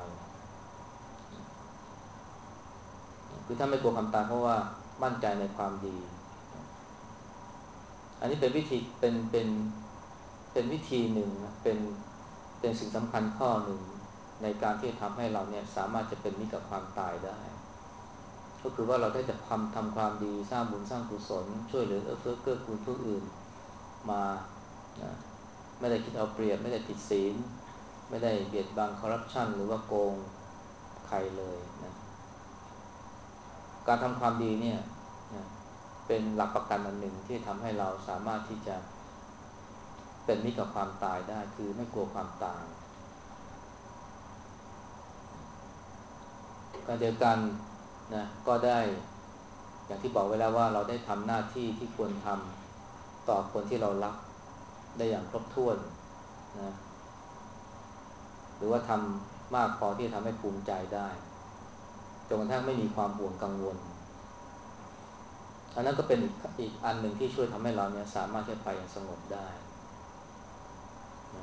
คือถ้าไม่กลัวความตายเพราะว่ามั่นใจในความดีอันนี้เป็นวิธีเป็นวิธีหนึ่งนะเป็นสิ่งสำคัญข้อหนึ่งในการที่จะทำให้เราเนี่ยสามารถจะเป็นมิตรกับความตายได้ก็คือว่าเราได้จะทำความดีสร้างบุญสร้างกุศลช่วยเหลือเฟื้อเกื้อกูลผู้อื่นมานะไม่ได้คิดเอาเปรียบไม่ได้ผิดศีลไม่ได้เบียดบังคอร์รัปชันหรือว่าโกงใครเลยนะการทำความดีเนี่ยนะเป็นหลักประกันอันหนึ่งที่ทำให้เราสามารถที่จะเป็นมิตรกับความตายได้คือไม่กลัวความตายการเดียวกันนะก็ได้อย่างที่บอกไว้แล้วว่าเราได้ทำหน้าที่ที่ควรทำต่อคนที่เรารักได้อย่างครบถ้วนนะหรือว่าทำมากพอที่จะทำให้ภูมิใจได้จนกระทั่งไม่มีความห่วงกังวลอันนั้นก็เป็นอีกอันหนึ่งที่ช่วยทำให้เราเนี่ยสามารถที่จะไปอย่างสงบได้นะ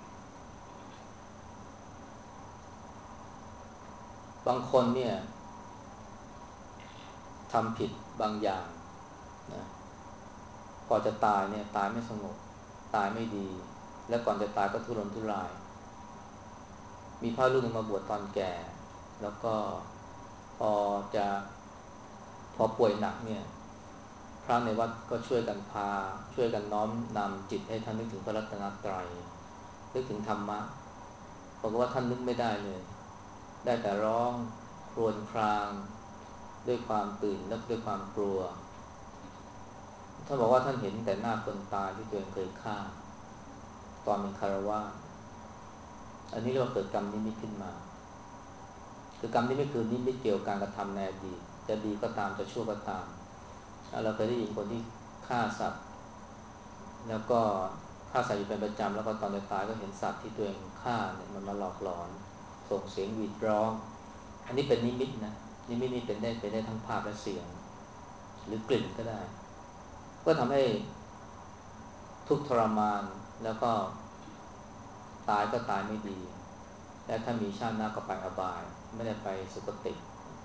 บางคนเนี่ยทำผิดบางอย่างนะพอจะตายเนี่ยตายไม่สงบตายไม่ดีและก่อนจะตายก็ทุรนทุรายมีพระรูปหนึ่งมาบวชตอนแก่แล้วก็พอจะพอป่วยหนักเนี่ยพระในวัดก็ช่วยกันพาช่วยกันน้อมนำจิตให้ท่านนึกถึงพระรัตนตรัยนึกถึงธรรมะบอกว่าท่านนึกไม่ได้เลยได้แต่ร้องครวญครางด้วยความตื่นและด้วยความกลัวท่านบอกว่าท่านเห็นแต่หน้าคนตายที่ตัวเองเคยฆ่าตอนเป็นคฤหัสถ์อันนี้เรียกว่าเกิดกรรมนิมิตขึ้นมาคือกรรมนิมิตคือนิมิตเกี่ยวกับการกระทำในอดีตจะดีก็ตามจะชั่วก็ตามเราเคยได้ยินคนที่ฆ่าสัตว์แล้วก็ฆ่าสัตว์อยู่เป็นประจำแล้วก็ตอนจะตายก็เห็นสัตว์ที่ตัวเองฆ่าเนี่ยมันมาหลอกหลอนส่งเสียงหวีดร้องอันนี้เป็นนิมิตนะนิมิตนี่เป็นได้ทั้งภาพและเสียงหรือกลิ่นก็ได้ก็ทำให้ทุกข์ทรมานแล้วก็ตายก็ตายไม่ดีและถ้ามีชาติหน้าก็ไปอบายไม่ได้ไปสุคติ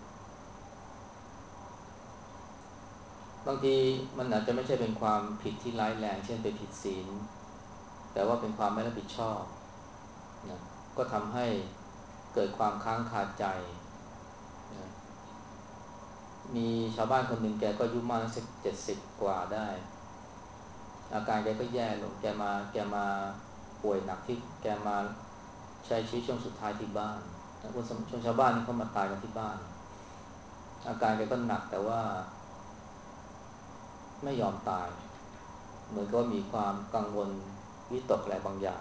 บางทีมันอาจจะไม่ใช่เป็นความผิดที่ร้ายแรงเช่นไปผิดศีลแต่ว่าเป็นความไม่รับผิดชอบนะก็ทำให้เกิดความค้างคาใจนะมีชาวบ้านคนหนึ่งแกก็อายุมากสัก70กว่าได้อาการแกก็แย่ลงแกมาป่วยหนักที่แกมาใช้ชีวิตช่วงสุดท้ายที่บ้านคนชนชาวบ้านนี่เขามาตายกันที่บ้านอาการแกก็หนักแต่ว่าไม่ยอมตายเหมือนกับว่ามีความกังวลวิตกอะไรบางอย่าง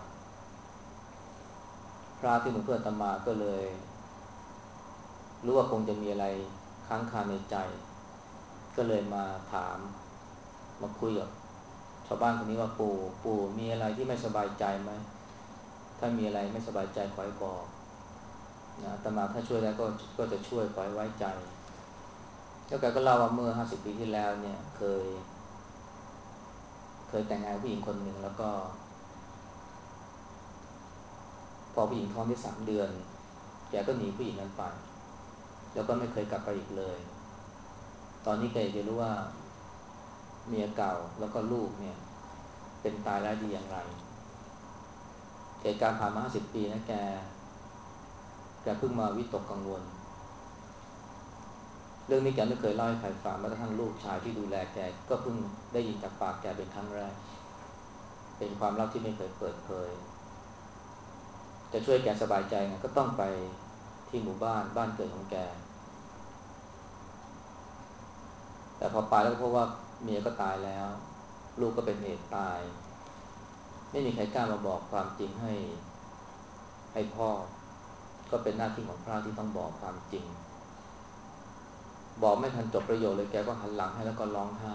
พระที่เป็นเพื่อนอาตมาก็เลยรู้ว่าคงจะมีอะไรค้างคาในใจก็เลยมาถามมาคุยกับชาวบ้านคนนี้ว่าปู่มีอะไรที่ไม่สบายใจไหมถ้ามีอะไรไม่สบายใจขอให้บอกนะอาตมาถ้าช่วยได้ก็จะช่วยขอให้ไว้ใจแล้วแกก็เล่าว่าเมื่อ50ปีที่แล้วเนี่ยเคยแต่งงานกับผู้หญิงคนหนึ่งแล้วก็พอผู้หญิงท้องได้3 เดือนแกก็หนีผู้หญิงนั้นไปแล้วก็ไม่เคยกลับไปอีกเลยตอนนี้แกอยากจะรู้ว่าเมียเก่าแล้วก็ลูกเนี่ยเป็นตายร้ายดีอย่างไรเหตุการณ์ผ่านมา50 ปีนะแกเพิ่งมาวิตกกังวลเรื่องนี้แกไม่เคยเล่าให้ใครฟังแม้กระทั่งลูกชายที่ดูแลแกก็เพิ่งได้ยินจากปากแกเป็นครั้งแรกเป็นความลับที่ไม่เคยเปิดเผยจะช่วยแกสบายใจไงก็ต้องไปที่หมู่บ้านเกิดของแกแต่พอไปแล้วก็พบว่าเมียก็ตายแล้วลูกก็เป็นเอดส์ตายไม่มีใครกล้ามาบอกความจริงให้พ่อก็เป็นหน้าที่ของพระที่ต้องบอกความจริงบอกไม่ทันจบประโยคเลยแกก็หันหลังให้แล้วก็ร้องไห้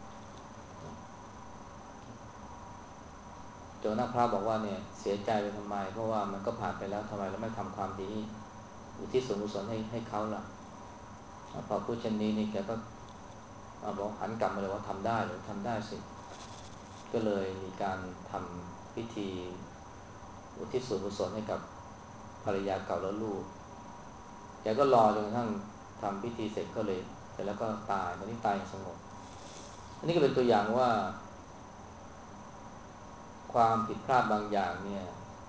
จนนักพระบอกว่าเนี่ยเสียใจไปทำไมเพราะว่ามันก็ผ่านไปแล้วทำไมเราไม่ทำความดีอุทิศส่วนกุศลให้เขาล่ะพอพูดเช่นนี้นี่แกก็บอกหันกลับมาเลยว่าทำได้หรือทำได้สิก็เลยมีการทำพิธีอุทิศส่วนกุศลให้กับภรรยาเก่าและลูกแกก็รอจนกระทั่งทำพิธีเสร็จก็เลยเสร็จแล้วก็ตายตอนนี้ตายอย่างสงบอันนี้ก็เป็นตัวอย่างว่าความผิดพลาดบางอย่างเนี่ย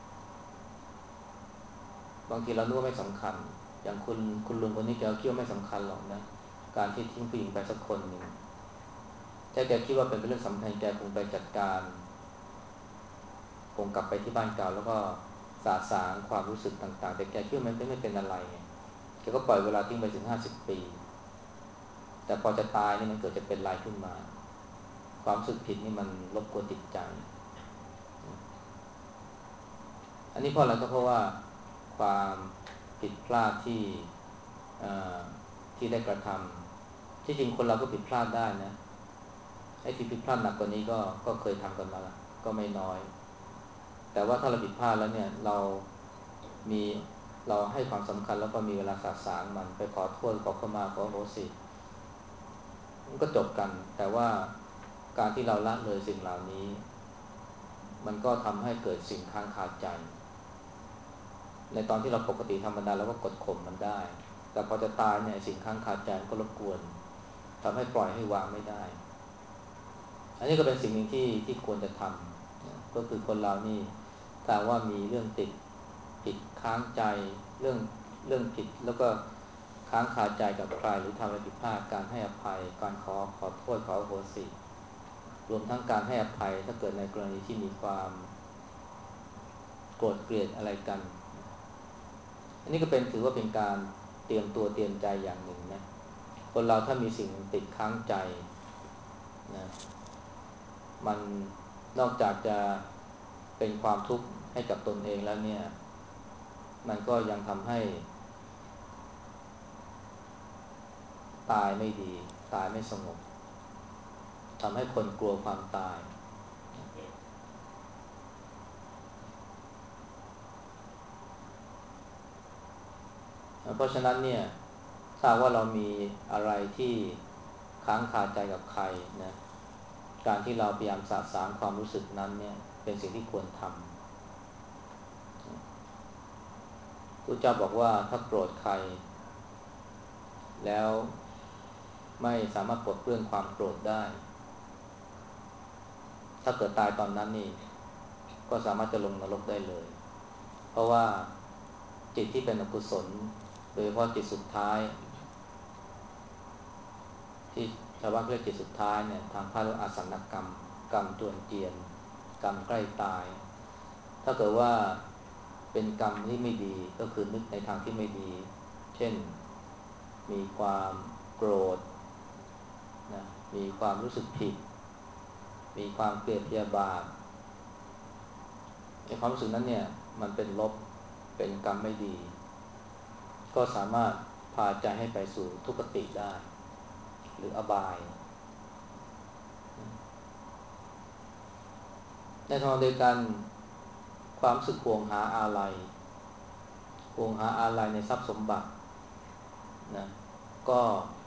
บางทีเรานึกว่าไม่สำคัญอย่างคุณลุงคนนี้แกคิดว่าไม่สำคัญหรอกนะการที่ทิ้งผู้หญิงไปสักคนหนึ่งถ้าแกคิดว่าเป็นเรื่องสำคัญแกคงไปจัดการคงกลับไปที่บ้านเก่าแล้วก็สาสางความรู้สึกต่างๆแต่แกคิดว่ามันไม่เป็นอะไรไงแกก็ปล่อยเวลาทิ้งไปถึง50 ปีแต่พอจะตายนี่มันเกิดจะเป็นอะไรขึ้นมาความรู้สึกผิดนี่มันรบกวนจิตใจอันนี้เพราะอะไรก็เพราะว่าความผิดพลาดที่ที่ได้กระทที่จริงคนเราก็ผิดพลาดได้นะไอ้ที่ผิดพลาดหนักกว่านี้ก็เคยทำกันมาแล้วก็ไม่น้อยแต่ว่าถ้าเราผิดพลาดแล้วเนี่ยมีเราให้ความสำคัญแล้วก็มีเวลาสะสางมันไปขอโทษขอเข้ามาขอโหสิมันก็จบกันแต่ว่าการที่เราละเลยสิ่งเหล่านี้มันก็ทำให้เกิดสิ่งค้างคาใจในตอนที่เราปกติธรรมดาเราก็กดข่มมันได้แต่พอจะตายเนี่ยสิ่งค้างคาใจมันก็รบกวนทำให้ปล่อยให้วางไม่ได้อันนี้ก็เป็นสิ่งหนึ่งที่ควรจะทำนะก็คือคนเรานี่ถ้าว่ามีเรื่องติดผิดค้างใจเรื่องผิดแล้วก็ค้างคาใจกับใครหรือทำอะไรผิดพลาดการให้อภัยการขอโทษขออโหสิรวมทั้งการให้อภัยถ้าเกิดในกรณีที่มีความโกรธเกลียดอะไรกันอันนี้ก็ถือว่าเป็นการเตรียมตัวเตรียมใจอย่างหนึ่งนะคนเราถ้ามีสิ่งติดค้างใจนะมันนอกจากจะเป็นความทุกข์ให้กับตนเองแล้วเนี่ยมันก็ยังทำให้ตายไม่ดีตายไม่สงบทำให้คนกลัวความตายเพราะฉะนั้นเนี่ยถ้าว่าเรามีอะไรที่ค้างคาใจกับใครนะการที่เราพยายามสะสางความรู้สึกนั้นเนี่ยเป็นสิ่งที่ควรทำพระเจ้าบอกว่าถ้าโกรธใครแล้วไม่สามารถปลดเปลื้องความโกรธได้ถ้าเกิดตายตอนนั้นนี่ก็สามารถจะลงนรกได้เลยเพราะว่าจิตที่เป็นอกุศลโดยเฉพาะจิตสุดท้ายที่ชาวบ้านเรียกจิตสุดท้ายเนี่ยทางพระเรียกอาสันกรรมกรรมจวนเจียนกรรมใกล้ตายถ้าเกิดว่าเป็นกรรมที่ไม่ดีก็คือนึกในทางที่ไม่ดีเช่นมีความโกรธนะมีความรู้สึกผิดมีความเกลียดพยาบาทไอ้ความรู้สึกนั้นเนี่ยมันเป็นลบเป็นกรรมไม่ดีก็สามารถพาใจให้ไปสู่ทุกขติได้หรืออบายในทางเดียวกันความรู้สึกห่วงหาอาลัยห่วงหาอาลัยในทรัพย์สมบัตินะก็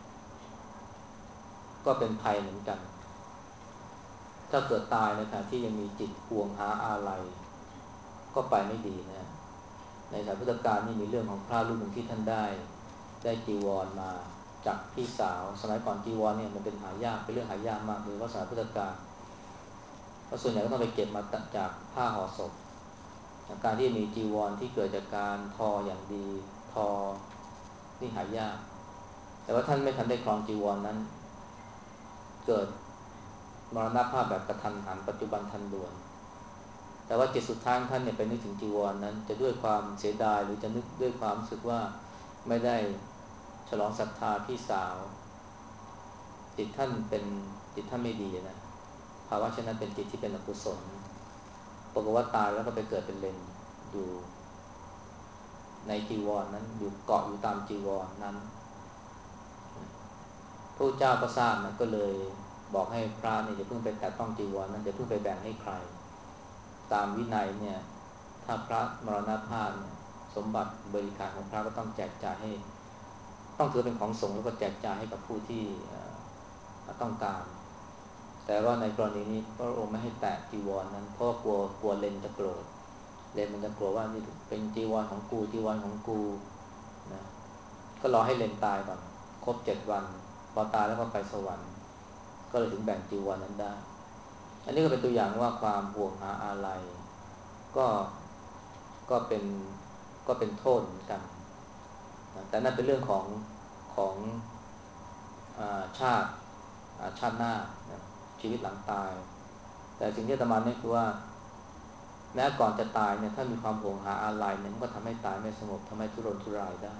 เป็นภัยเหมือนกันถ้าเกิดตายในขณะที่ยังมีจิตห่วงหาอาลัยก็ไปไม่ดีนะในสายพุทธกาลนี่มีเรื่องของพระรูปหนึ่งที่ท่านได้จีวรมาจากพี่สาวสมัยก่อนจีวรเนี่ยมันเป็นหายากเป็นเรื่องหายากมากเลยว่าสมัยพุทธกาลเพราะส่วนใหญ่ก็ต้องไปเก็บมาจากผ้าห่อศพการที่มีจีวรที่เกิดจากการทออย่างดีทอนี่หายากแต่ว่าท่านไม่ทันได้ครองจีวรนั้นเกิดมรณภาพแบบกระทันหันปัจจุบันทันด่วนแต่ว่าจิตสุดท้ายท่านเนี่ยไปนึกถึงจีวรนั้นจะด้วยความเสียดายหรือจะนึกด้วยความรู้สึกว่าไม่ได้ฉลองศรัทธาพี่สาวจิตท่านเป็นจิตท่านไม่ดีนะภาวะเช่นนั้นเป็นจิตที่เป็นอกุศลปรากฏว่าตายแล้วก็ไปเกิดเป็นเลนอยู่ในจีวรนั้นอยู่เกาะอยู่ตามจีวรนั้นพระเจ้าก็ทราบนะก็เลยบอกให้พระเนี่ยอย่าเพิ่งไปแตะต้องจีวรนั้นอย่าเพิ่งไปแบ่งให้ใครตามวินัยเนี่ยถ้าพระมรณภาพเนี่ยสมบัติบริการของพระก็ต้องแจกจ่ายให้ต้องถือเป็นของสงฆ์แล้วก็แจกจ่ายให้กับผู้ที่ต้องการแต่ว่าในกรณีนี้พระองค์ไม่ให้แตะจีวรนั้นเพราะกลัวเลนจะโกรธเลนมันจะกลัวว่านี่เป็นจีวรของกูจีวรของกูนะก็รอให้เลนตายก่อนครบ7 วันพอตายแล้วก็ไปสวรรค์ก็เลยถึงแบ่งจีวรนั้นได้อันนี้ก็เป็นตัวอย่างว่าความห่วงหาอาลัยก็ก็เป็นโทษเหมือนกันนะแต่นั่นเป็นเรื่องของชาติหน้านะชีวิตหลังตายแต่สิ่งที่อาตมาเนี่ยคือว่าแม้ก่อนจะตายเนี่ยถ้ามีความห่วงหาอาลัยเนี่ยมันก็ทำให้ตายไม่สงบทำให้ทุรนทุรายได้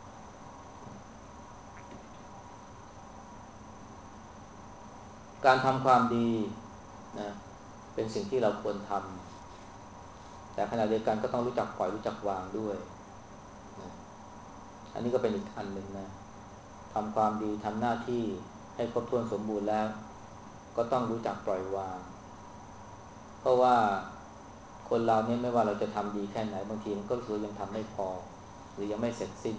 การทำความดีนะเป็นสิ่งที่เราควรทำแต่ขณะเดียวกันก็ต้องรู้จักปล่อยรู้จักวางด้วยนะอันนี้ก็เป็นอีกอันหนึ่งนะทำความดีทำหน้าที่ให้ครบถ้วนสมบูรณ์แล้วก็ต้องรู้จักปล่อยวางเพราะว่าคนเราเนี่ยไม่ว่าเราจะทำดีแค่ไหนบางทีมันก็รู้สึกยังทำไม่พอหรือยังไม่เสร็จสิ้น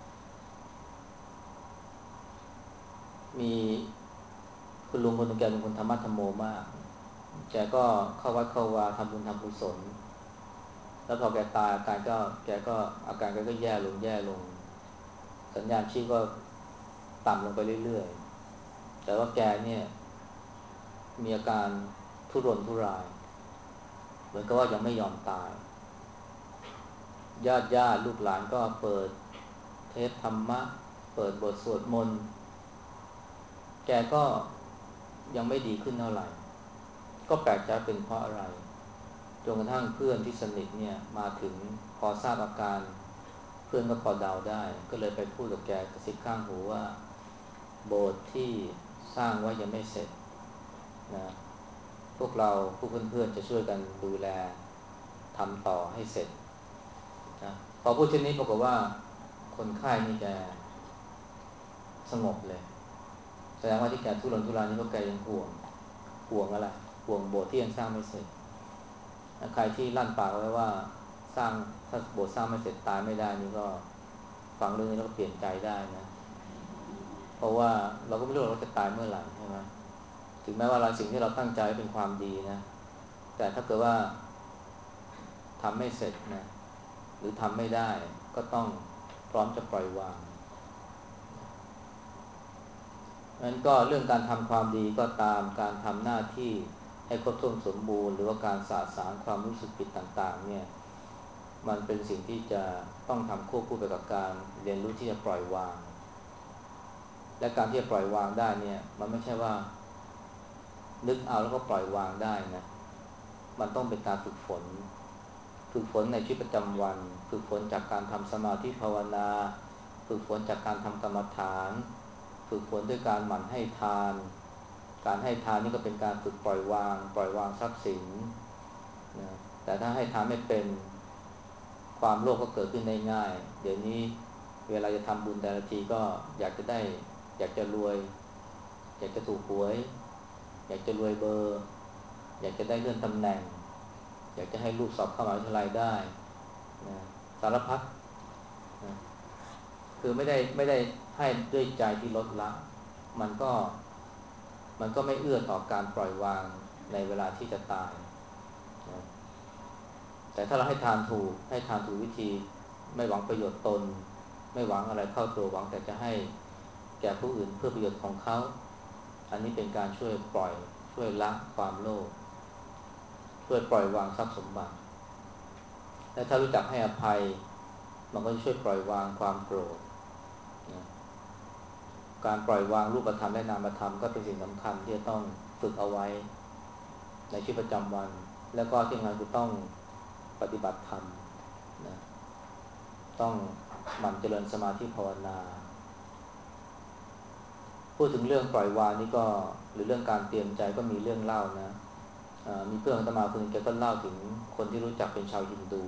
มีคุณลุงคนหนึ่งแกเป็นคนธรรมะธรรมโมมากแกก็เข้าวัดเข้าวาทำบุญทำกุศลแล้วพอแกตายแกก็อาการแกก็แย่ลงสัญญาณชีพก็ต่ำลงไปเรื่อยๆแต่ว่าแกเนี่ยมีอาการทุรนทุรายเหมือนกับว่ายังไม่ยอมตายญาติลูกหลานก็เปิดเทปธรรมะเปิดบทสวดมนต์แกก็ยังไม่ดีขึ้นเท่าไหร่ก็แปลกใจเป็นเพราะอะไรจนกระทั่งเพื่อนที่สนิทเนี่ยมาถึงพอทราบอาการเพื่อนก็พอเดาได้ก็เลยไปพูดกับแกกระซิบข้างหูว่าโบสถ์ที่สร้างไว้ยังไม่เสร็จนะพวกเราผู้เพื่อนๆจะช่วยกันดูแลทำต่อให้เสร็จนะพอพูดเช่นนี้ปรากฏว่าคนไข้นี่แกสงบเลยแสดงว่าที่แกทุรนทุรายนี่เพราะแกยังห่วงอะไรห่วงโบสถ์ที่ยังสร้างไม่เสร็จใครที่ลั่นปากไว้ว่าสร้างถ้าโบสถ์สร้างไม่เสร็จตายไม่ได้นี่ก็ฟังเรื่องนี้แล้วก็เปลี่ยนใจได้นะเพราะว่าเราก็ไม่รู้เราจะตายเมื่อไหร่ใช่ไหมถึงแม้ว่าเราสิ่งที่เราตั้งใจเป็นความดีนะแต่ถ้าเกิดว่าทำไม่เสร็จนะหรือทำไม่ได้ก็ต้องพร้อมจะปล่อยวางนั้นก็เรื่องการทำความดีก็ตามการทำหน้าที่ให้ครบถ้วนสมบูรณ์หรือว่าการสะสางความรู้สึกผิดต่างๆเนี่ยมันเป็นสิ่งที่จะต้องทำควบคู่ไปกับการเรียนรู้ที่จะปล่อยวางและการที่จะปล่อยวางได้เนี่ยมันไม่ใช่ว่านึกเอาแล้วก็ปล่อยวางได้นะมันต้องเป็นการฝึกฝนในชีวิตประจำวันฝึกฝนจากการทำสมาธิภาวนาฝึกฝนจากการทำกรรมฐานฝึกฝนด้วยการหมั่นให้ทานการให้ทานนี่ก็เป็นการฝึกปล่อยวางทรัพย์สินนะแต่ถ้าให้ทานไม่เป็นความโลภก็เกิดขึ้นได้ง่ายเดี๋ยวนี้เวลาจะทำบุญแต่ละทีก็อยากจะได้อยากจะรวยอยากจะถูกหวยอยากจะรวยเบอร์อยากจะได้เลื่อนตำแหน่งอยากจะให้ลูกสอบเข้ามหาวิทยาลัยได้นะสารพัดนะคือไม่ได้ให้ด้วยใจที่ลดละมันก็มันก็ไม่เอื้อต่อการปล่อยวางในเวลาที่จะตายนะแต่ถ้าเราให้ทานถูกวิธีไม่หวังประโยชน์ตนไม่หวังอะไรเข้าตัวหวังแต่จะให้แก่ผู้อื่นเพื่อประโยชน์ของเขาอันนี้เป็นการช่วยปล่อยช่วยละความโลภช่วยปล่อยวางทรัพย์สมบัติและถ้ารู้จักให้อภัยมันก็จะช่วยปล่อยวางความโกรธนะการปล่อยวางรูปธรรมและนามธรรมก็เป็นสิ่งสำคัญที่จะต้องฝึกเอาไว้ในชีวิตประจำวันแล้วก็ที่สำคัญคือต้องปฏิบัติธรรมนะต้องหมั่นเจริญสมาธิภาวนาพูดถึงเรื่องปล่อยวางนี่ก็หรือเรื่องการเตรียมใจก็มีเรื่องเล่านะมีเพื่อนอาตมาคนหนึ่งแกก็เล่าถึงคนที่รู้จักเป็นชาวฮินดู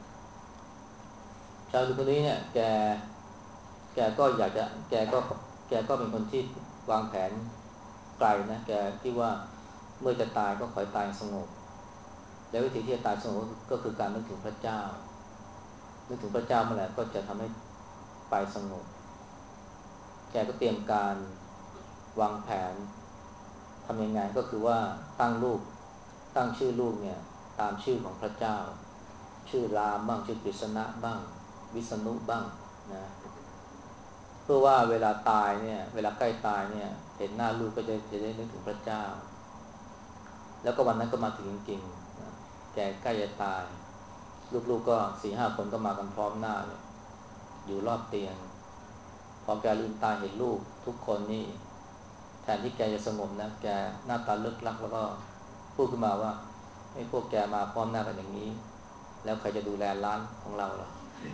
ชาวฮินดูคนนี้เนี่ยแกก็อยากจะแกก็เป็นคนที่วางแผนไกลนะแกคิดว่าเมื่อจะตายก็ขอให้ตายสงบแล้ววิธีที่จะตายสงบก็คือการนึกถึงพระเจ้านึกถึงพระเจ้าเมื่อไหร่ก็จะทำให้ตายสงบแกก็เตรียมการวางแผนทำยังไงก็คือว่าตั้งชื่อลูกเนี่ยตามชื่อของพระเจ้าชื่อรามบ้างชื่อกฤษณะบ้างวิษณุบ้างนะเพื่อว่าเวลาตายเนี่ยเวลาใกล้ตายเนี่ยเห็นหน้าลูกก็จะได้นึกถึงพระเจ้าแล้วก็วันนั้นก็มาถึงจริงๆนะแกใกล้จะตายลูกๆก็4-5 คนก็มากันพร้อมหน้าเลยอยู่รอบเตียงพอแกลืมตาเห็นลูกทุกคนนี่แทนที่แกจะสงบนะแกหน้าตาเลิกลักแล้วก็พูดขึ้นมาว่าไอ้พวกแกมาพร้อมหน้ากันอย่างนี้แล้วใครจะดูแลร้านของเราล่ะ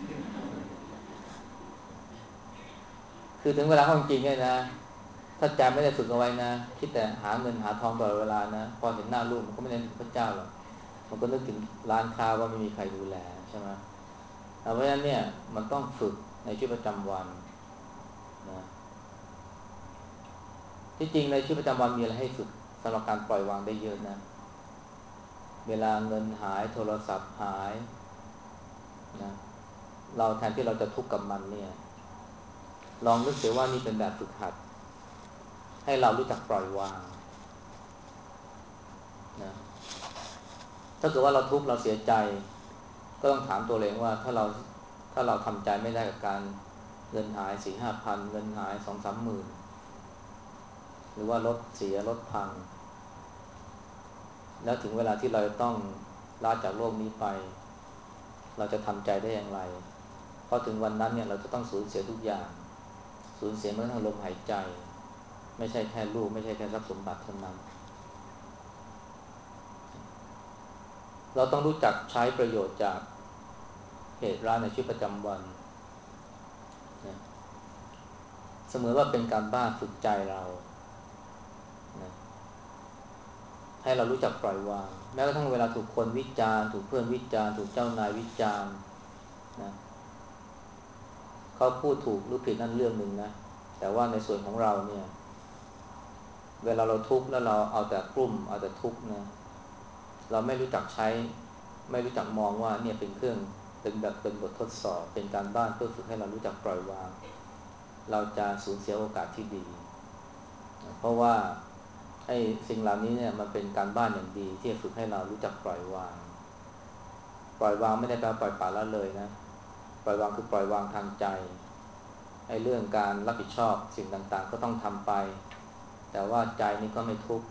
คือถึงเวลาของจริงเนี่ยนะถ้าใจไม่ได้ฝึกเอาไว้นะคิดแต่หาเงินหาทองตลอดเวลานะพอเห็นหน้าลูกมันก็ไม่ได้นึกถึงพระเจ้าหรอกมันก็นึกถึงร้านค้าว่าไม่มีใครดูแลใช่ไหมเพราะฉะนั้นเนี่ยมันต้องฝึกในชีวิตประจำวันนะที่จริงในชีวิตประจำวันมีอะไรให้ฝึกสำหรับการปล่อยวางได้เยอะนะเวลาเงินหายโทรศัพท์หายนะเราแทนที่เราจะทุกข์กับมันเนี่ยลองนึกเสียว่านี่เป็นแบบฝึกหัดให้เรารู้จักปล่อยวางนะถ้าเกิดว่าเราทุกข์เราเสียใจก็ต้องถามตัวเองว่าถ้าเราทำใจไม่ได้กับการเงินหาย4-5 พันเงินหาย2-3 หมื่นหรือว่ารถเสียรถพังแล้วถึงเวลาที่เราต้องลาจากโลกนี้ไปเราจะทำใจได้อย่างไรเพราะถึงวันนั้นเนี่ยเราจะต้องสูญเสียทุกอย่างสูญเสียแม้กระทั่งลมหายใจไม่ใช่แค่ลูกไม่ใช่แค่ทรัพย์สมบัติเท่านั้นเราต้องรู้จักใช้ประโยชน์จากเหตุร้ายในชีวิตประจำวันนะเสมือนว่าเป็นการบ้านฝึกใจเรานะให้เรารู้จักปล่อยวางแม้กระทั่งเวลาถูกคนวิจารณ์ถูกเพื่อนวิจารณ์ถูกเจ้านายวิจารณ์นะเขาพูดถูกหรือผิดนั่นเรื่องหนึ่งนะแต่ว่าในส่วนของเราเนี่ยเวลาเราทุกข์แล้วเราเอาแต่กลุ้มเอาแต่ทุกข์นะเราไม่รู้จักใช้ไม่รู้จักมองว่าเนี่ยเป็นเครื่องเป็นแบบเป็นบททดสอบเป็นการบ้านเพื่อฝึกให้เรารู้จักปล่อยวางเราจะสูญเสียโอกาสที่ดีเพราะว่าไอ้สิ่งเหล่านี้เนี่ยมันเป็นการบ้านอย่างดีที่จะฝึกให้เรารู้จักปล่อยวางปล่อยวางไม่ได้แปลว่าปล่อยปละละเลยนะปล่อยวางคือปล่อยวางทางใจไอ้เรื่องการรับผิดชอบสิ่งต่างๆก็ต้องทำไปแต่ว่าใจนี่ก็ไม่ทุกข์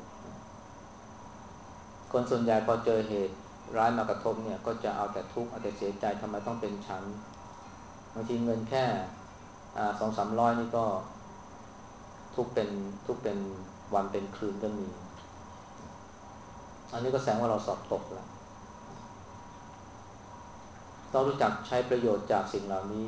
คนส่วนใหญ่พอเจอเหตุร้ายมากระทบเนี่ยก็จะเอาแต่ทุกข์เอาแต่เสียใจทำไมต้องเป็นฉันบางทีเงินแค่200-300นี่ก็ทุกเป็นวันเป็นคืนก็มีอันนี้ก็แสดงว่าเราสอบตกแล้วต้องรู้จักใช้ประโยชน์จากสิ่งเหล่านี้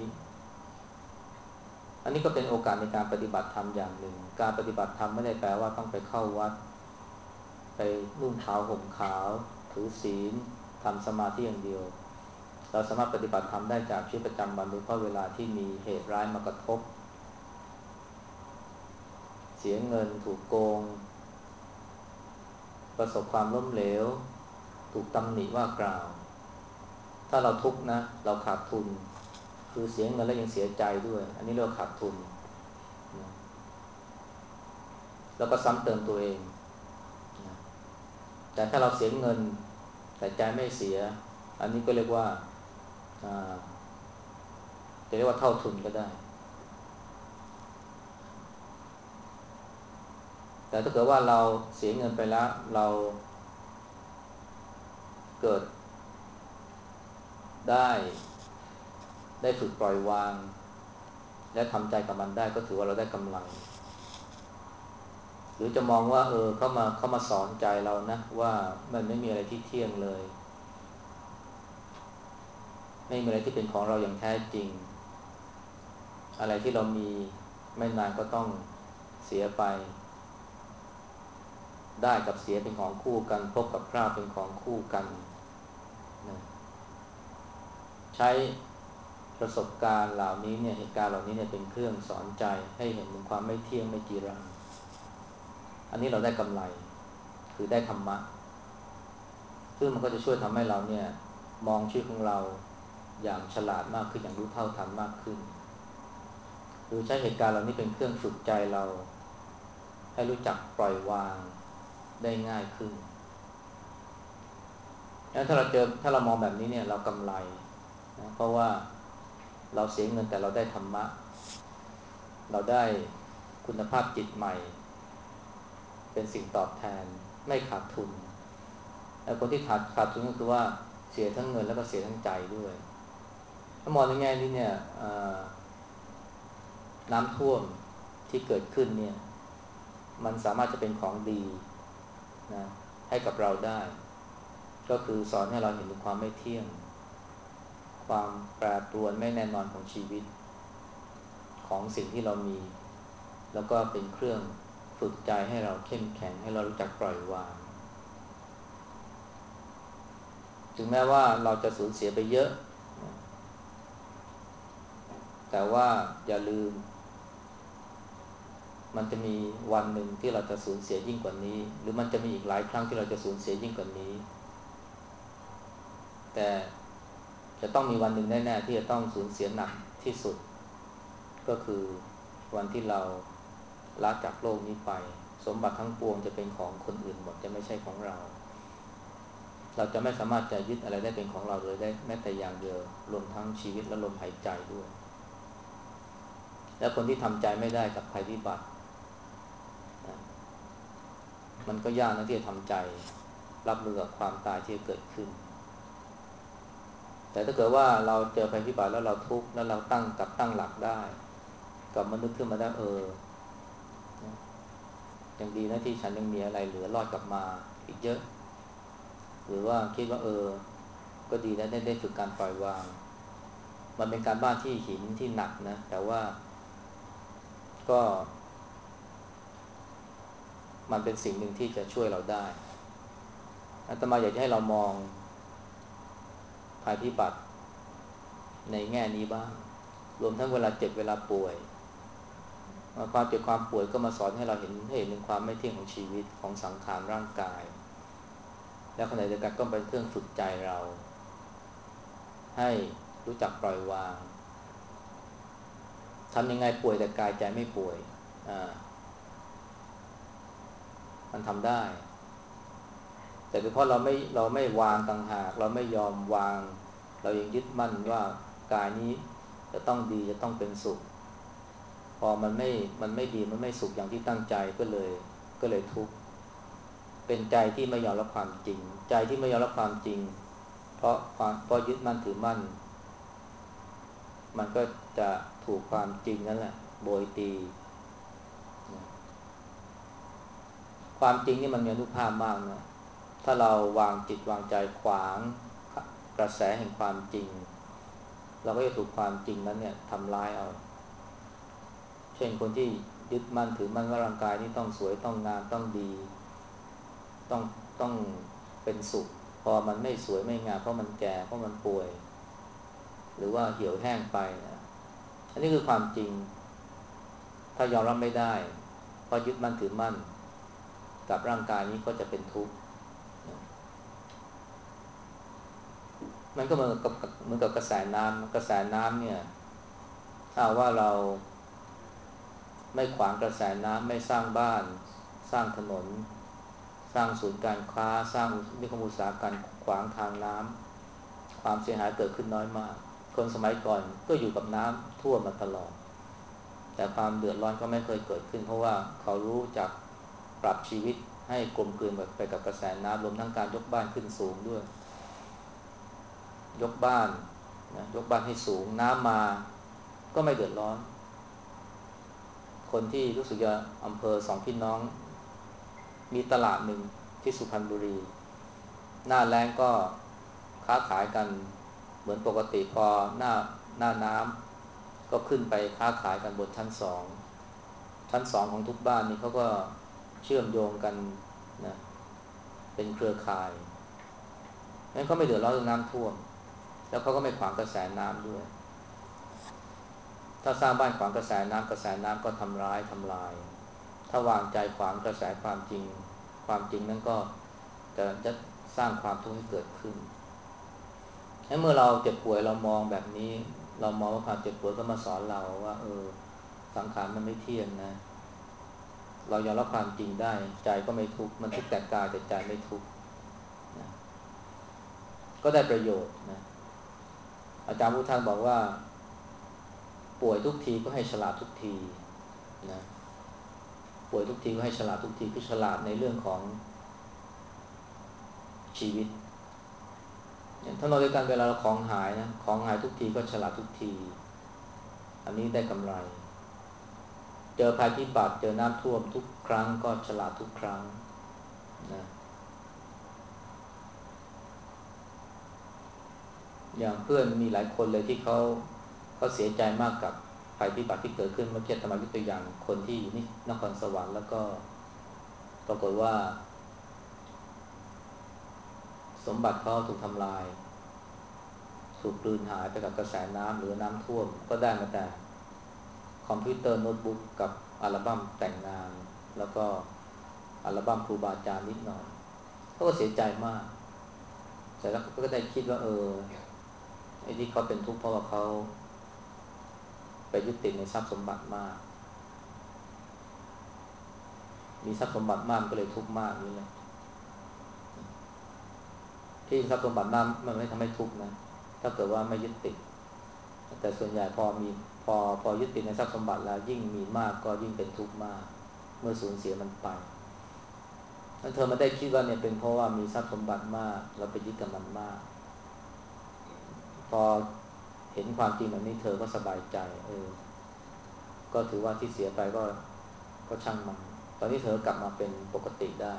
อันนี้ก็เป็นโอกาสในการปฏิบัติธรรมอย่างหนึ่งการปฏิบัติธรรมไม่ได้แปลว่าต้องไปเข้าวัดไปนุ่งขาวห่มขาวถือศีลทำสมาธิอย่างเดียวเราสามารถปฏิบัติธรรมได้จากชีวิตประจำวันโดยเฉพาะเวลาที่มีเหตุร้ายมากระทบเสียเงินถูกโกงประสบความล้มเหลวถูกตำหนิว่ากล่าวถ้าเราทุกข์นะเราขาดทุนคือเสียเงินแล้วยังเสียใจด้วยอันนี้เรียกว่าขาดทุนนะแล้วก็ซ้ำเติมตัวเองนะแต่ถ้าเราเสียเงินแต่ใจไม่เสียอันนี้ก็เรียกว่าอ่าจะเรียกว่าเท่าทุนก็ได้แต่ถ้าเกิดว่าเราเสียเงินไปแล้วเราเกิดได้ฝึกปล่อยวางและทำใจกับมันได้ก็ถือว่าเราได้กำไรหรือจะมองว่าเข้ามาสอนใจเรานะว่ามันไม่มีอะไรที่เที่ยงเลยไม่มีอะไรที่เป็นของเราอย่างแท้จริงอะไรที่เรามีไม่นานก็ต้องเสียไปได้กับเสียเป็นของคู่กันพบกับพลาดเป็นของคู่กันนะใช้ประสบการณ์เหล่านี้เนี่ยเหตุการณ์เหล่านี้เนี่ยเป็นเครื่องสอนใจให้เห็นถึงความไม่เที่ยงไม่จีรังอันนี้เราได้กำไรคือได้ธรรมะซึ่งมันก็จะช่วยทำให้เราเนี่ยมองชีวิตของเราอย่างฉลาดมากขึ้นอย่างรู้เท่าทันมากขึ้นหรือใช้เหตุการณ์เหล่านี้เป็นเครื่องฝึกใจเราให้รู้จักปล่อยวางได้ง่ายขึ้นงั้นถ้าเรามองแบบนี้เนี่ยเรากำไรนะเพราะว่าเราเสียเงินแต่เราได้ธรรมะเราได้คุณภาพจิตใหม่เป็นสิ่งตอบแทนไม่ขาดทุนแต่คนที่ขาดทุนก็คือว่าเสียทั้งเงินแล้วก็เสียทั้งใจด้วยถ้ามองในแง่นี้เนี่ยน้ำท่วมที่เกิดขึ้นเนี่ยมันสามารถจะเป็นของดีนะให้กับเราได้ก็คือสอนให้เราเห็นถึงความไม่เที่ยงความแปรปรวนไม่แน่นอนของชีวิตของสิ่งที่เรามีแล้วก็เป็นเครื่องฝึกใจให้เราเข้มแข็งให้เรารู้จักปล่อยวางถึงแม้ว่าเราจะสูญเสียไปเยอะนะแต่ว่าอย่าลืมมันจะมีวันหนึ่งที่เราจะสูญเสียยิ่งกว่านี้หรือมันจะมีอีกหลายครั้งที่เราจะสูญเสียยิ่งกว่านี้แต่จะต้องมีวันหนึ่งแน่ๆที่จะต้องสูญเสียหนักที่สุดก็คือวันที่เราละจากโลกนี้ไปสมบัติทั้งปวงจะเป็นของคนอื่นหมดจะไม่ใช่ของเราเราจะไม่สามารถจะยึดอะไรได้เป็นของเราเลยได้แม้แต่อย่างเดียวรวมทั้งชีวิตและลมหายใจด้วยและคนที่ทำใจไม่ได้กับภัยพิบัติมันก็ยากนะที่จะทำใจรับมือกับความตายที่จะเกิดขึ้นแต่ถ้าเกิดว่าเราเจอภัยพิบัติแล้วเราทุกข์แล้วเราตั้งหลักได้กลับมานึกขึ้นมาได้ยังดีนะที่ฉันยังมีอะไรเหลือรอดกลับมาอีกเยอะหรือว่าคิดว่าก็ดีนะได้ฝึกการปล่อยวางมันเป็นการบ้านที่หินที่หนักนะแต่ว่าก็มันเป็นสิ่งหนึ่งที่จะช่วยเราได้อาตมาอยากจะให้เรามองภัยพิบัติในแง่นี้บ้างรวมทั้งเวลาเจ็บเวลาป่วยความเจ็บความป่วยก็มาสอนให้เราเห็นถึงความไม่เที่ยงของชีวิตของสังขารร่างกายและขณะเดียวกันก็เป็นเครื่องฝึกใจเราให้รู้จักปล่อยวางทำยังไงป่วยแต่กายใจไม่ป่วยมันทำได้แต่เป็นเพราะเราไม่วางต่างหากเราไม่ยอมวางเรายังยึดมั่นว่ากายนี้จะต้องดีจะต้องเป็นสุขพอมันไม่ดีมันไม่สุขอย่างที่ตั้งใจก็เลยทุกข์เป็นใจที่ไม่ยอมรับความจริงใจที่ไม่ยอมรับความจริงเพราะยึดมั่นถือมั่นมันก็จะถูกความจริงนั่นแหละโบยตีความจริงนี่มันมีอนุภาพมากนะถ้าเราวางจิตวางใจขวางกระแสแห่งความจริงเราก็จะถูกความจริงนั้นเนี่ยทำร้ายเอาเช่นคนที่ยึดมั่นถือมั่นว่าร่างกายนี้ต้องสวยต้องงามต้องดีต้องต้องเป็นสุขพอมันไม่สวยไม่งามเพราะมันแก่เพราะมันป่วยหรือว่าเหี่ยวแห้งไปนะอันนี้คือความจริงถ้ายอมรับไม่ได้เพราะยึดมั่นถือมั่นกับร่างกายนี้ก็จะเป็นทุกข์มันก็เหมือนกับกระแสน้ำเนี่ยถ้าว่าเราไม่ขวางกระแสน้ำไม่สร้างบ้านสร้างถนนสร้างศูนย์การค้าสร้างนิคมอุตสาหกรรมขวางทางน้ำความเสียหายเกิดขึ้นน้อยมากคนสมัยก่อนก็อยู่กับน้ำท่วมมาตลอดแต่ความเดือดร้อนก็ไม่เคยเกิดขึ้นเพราะว่าเขารู้จักปรับชีวิตให้กลมกลืนไปกับกระแสน้ำรวมทั้งการยกบ้านขึ้นสูงด้วยยกบ้านยกบ้านให้สูงน้ำมาก็ไม่เดือดร้อนคนที่รู้สึกจะอำเภอสองพี่น้องมีตลาดหนึ่งที่สุพรรณบุรีหน้าแล้งก็ค้าขายกันเหมือนปกติพอหน้าน้ำก็ขึ้นไปค้าขายกันบนชั้นสองของทุกบ้านนี่เขาก็เชื่อมโยงกันนะเป็นเครือข่ายงั้นเขาไม่เดือดร้อนเรื่องน้ำท่วมแล้วเขาก็ไม่ขวางกระแสน้ำด้วยถ้าสร้างบ้านขวางกระแสน้ำก็ทำลายถ้าวางใจขวางกระแสความจริงนั้นก็จะสร้างความทุกข์ให้เกิดขึ้นงั้นเมื่อเราเจ็บป่วยเรามองแบบนี้เรามองว่าความเจ็บป่วยก็มาสอนเราว่าสังขารมันไม่เที่ยงนะเรายอมรับความจริงได้ใจก็ไม่ทุกข์มันทุกข์แต่กายแต่ใจไม่ทุกข์นะก็ได้ประโยชน์นะอาจารย์พุทธทาสบอกว่าป่วยทุกทีก็ให้ฉลาดทุกทีนะป่วยทุกทีก็ให้ฉลาดทุกทีคือฉลาดในเรื่องของชีวิตถ้าเราด้วยกันเวลาเราของหายนะของหายทุกทีก็ฉลาดทุกทีอันนี้ได้กำไรเจอภัยพิบัติเจอน้ำท่วมทุกครั้งก็ฉลาดทุกครั้งนะอย่างเพื่อนมีหลายคนเลยที่เขาเสียใจมากกับภัยพิบัติที่เกิดขึ้นเมื่อกี้ธรรมยกตัวอย่างคนที่อยู่นี่นครสวรรค์แล้วก็ปรากฏว่าสมบัติเขาถูกทำลายถูกกลืนหายไปกับกระแสน้ำหรือน้ำท่วมก็ได้มาแต่ขอมพิวเตอร์โน้ตบุ๊กกับอัลบั้มแต่งงานแล้วก็อัลบั้มครูบาอาจารย์นิดหน่อยเขาก็เสียใจมากแต่แล้วก็ได้คิดว่าไอ้ที่เขาเป็นทุกข์เพราะว่าเขาไปยึดติดในทรัพย์สมบัติมากมีทรัพย์สมบัติมากก็เลยทุกข์มากนี่แหละที่ทรัพย์สมบัติมากมันไม่ทำให้ทุกข์นะถ้าเกิดว่าไม่ยึดติดแต่ส่วนใหญ่พอยึดติดในทรัพย์สมบัติแล้วยิ่งมีมากก็ยิ่งเป็นทุกข์มากเมื่อสูญเสียมันไปแล้วเธอมาได้คิดว่าเนี่ยเป็นเพราะว่ามีทรัพย์สมบัติมากเราไปยึดกับมันมากพอเห็นความจริงแบบนี้เธอก็สบายใจก็ถือว่าที่เสียไปก็ช่างมันตอนนี้เธอกลับมาเป็นปกติได้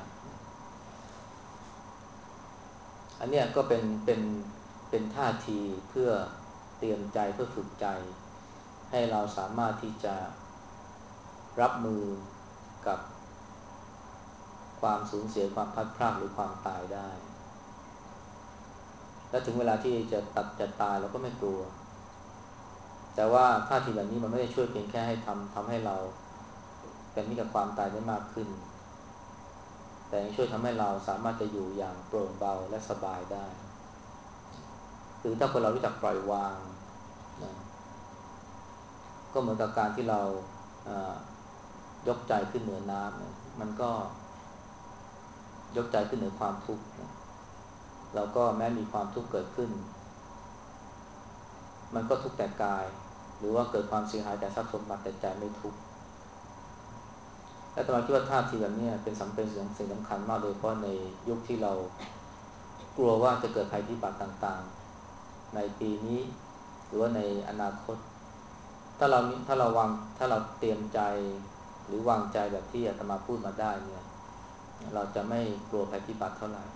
อันเนี้ยก็เป็นท่าทีเพื่อเตรียมใจเพื่อฝึกใจให้เราสามารถที่จะรับมือกับความสูญเสียความพลัดพรากหรือความตายได้และถึงเวลาที่จะตายเราก็ไม่กลัวแต่ว่าท่าทีแบบนี้มันไม่ได้ช่วยเพียงแค่ให้ทำให้เราเป็นมิตรกับความตายได้มากขึ้นแต่ยังช่วยทำให้เราสามารถจะอยู่อย่างโปร่งเบาและสบายได้หรือถ้าคนเรารู้จักปล่อยวางนะก็เหมือนกับการที่เรายกใจขึ้นเหนือน้ำนะมันก็ยกใจขึ้นเหนือความทุกข์นะเราก็แม้มีความทุกข์เกิดขึ้นมันก็ทุกข์แต่กายหรือว่าเกิดความเสียหายแต่ทรัพย์สมบัติแต่ใจไม่ทุกข์และตมาคิดว่าท่าทีแบบนี้เป็นสิ่งสำคัญมากโดยเฉพาะในยุคที่เรากลัวว่าจะเกิดภัยพิบัติต่างๆในปีนี้หรือว่าในอนาคตถ้าเราเตรียมใจหรือวางใจแบบที่อาตมาพูดมาได้เนี่ยเราจะไม่กลัวภัยพิบัติเท่าไหร่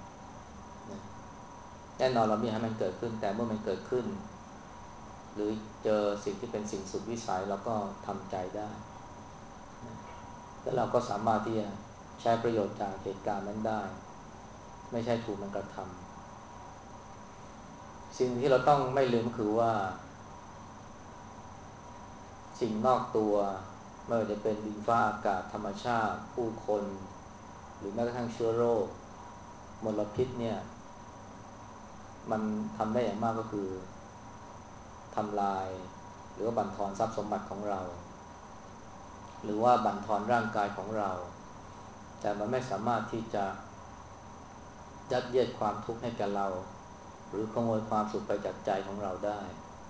แน่นอนเราไม่ให้มันเกิดขึ้นแต่เมื่อมันเกิดขึ้นหรือเจอสิ่งที่เป็นสิ่งสุดวิสัยเราก็ทำใจได้แล้วเราก็สามารถที่จะใช้ประโยชน์จากเหตุการณ์นั้นได้ไม่ใช่ถูกมันกระทำสิ่งที่เราต้องไม่ลืมก็คือว่าสิ่งนอกตัวไม่ว่าจะเป็นดินฟ้าอากาศธรรมชาติผู้คนหรือแม้กระทั่งเชื้อโรคมลพิษเนี่ยมันทำได้อย่างมากก็คือทำลายหรือว่าบั่นทอนทรัพย์สมบัติของเราหรือว่าบั่นทอนร่างกายของเราแต่มันไม่สามารถที่จะยัดเยียดความทุกข์ให้แก่เราหรือขโมยความสุขไปจากใจของเราได้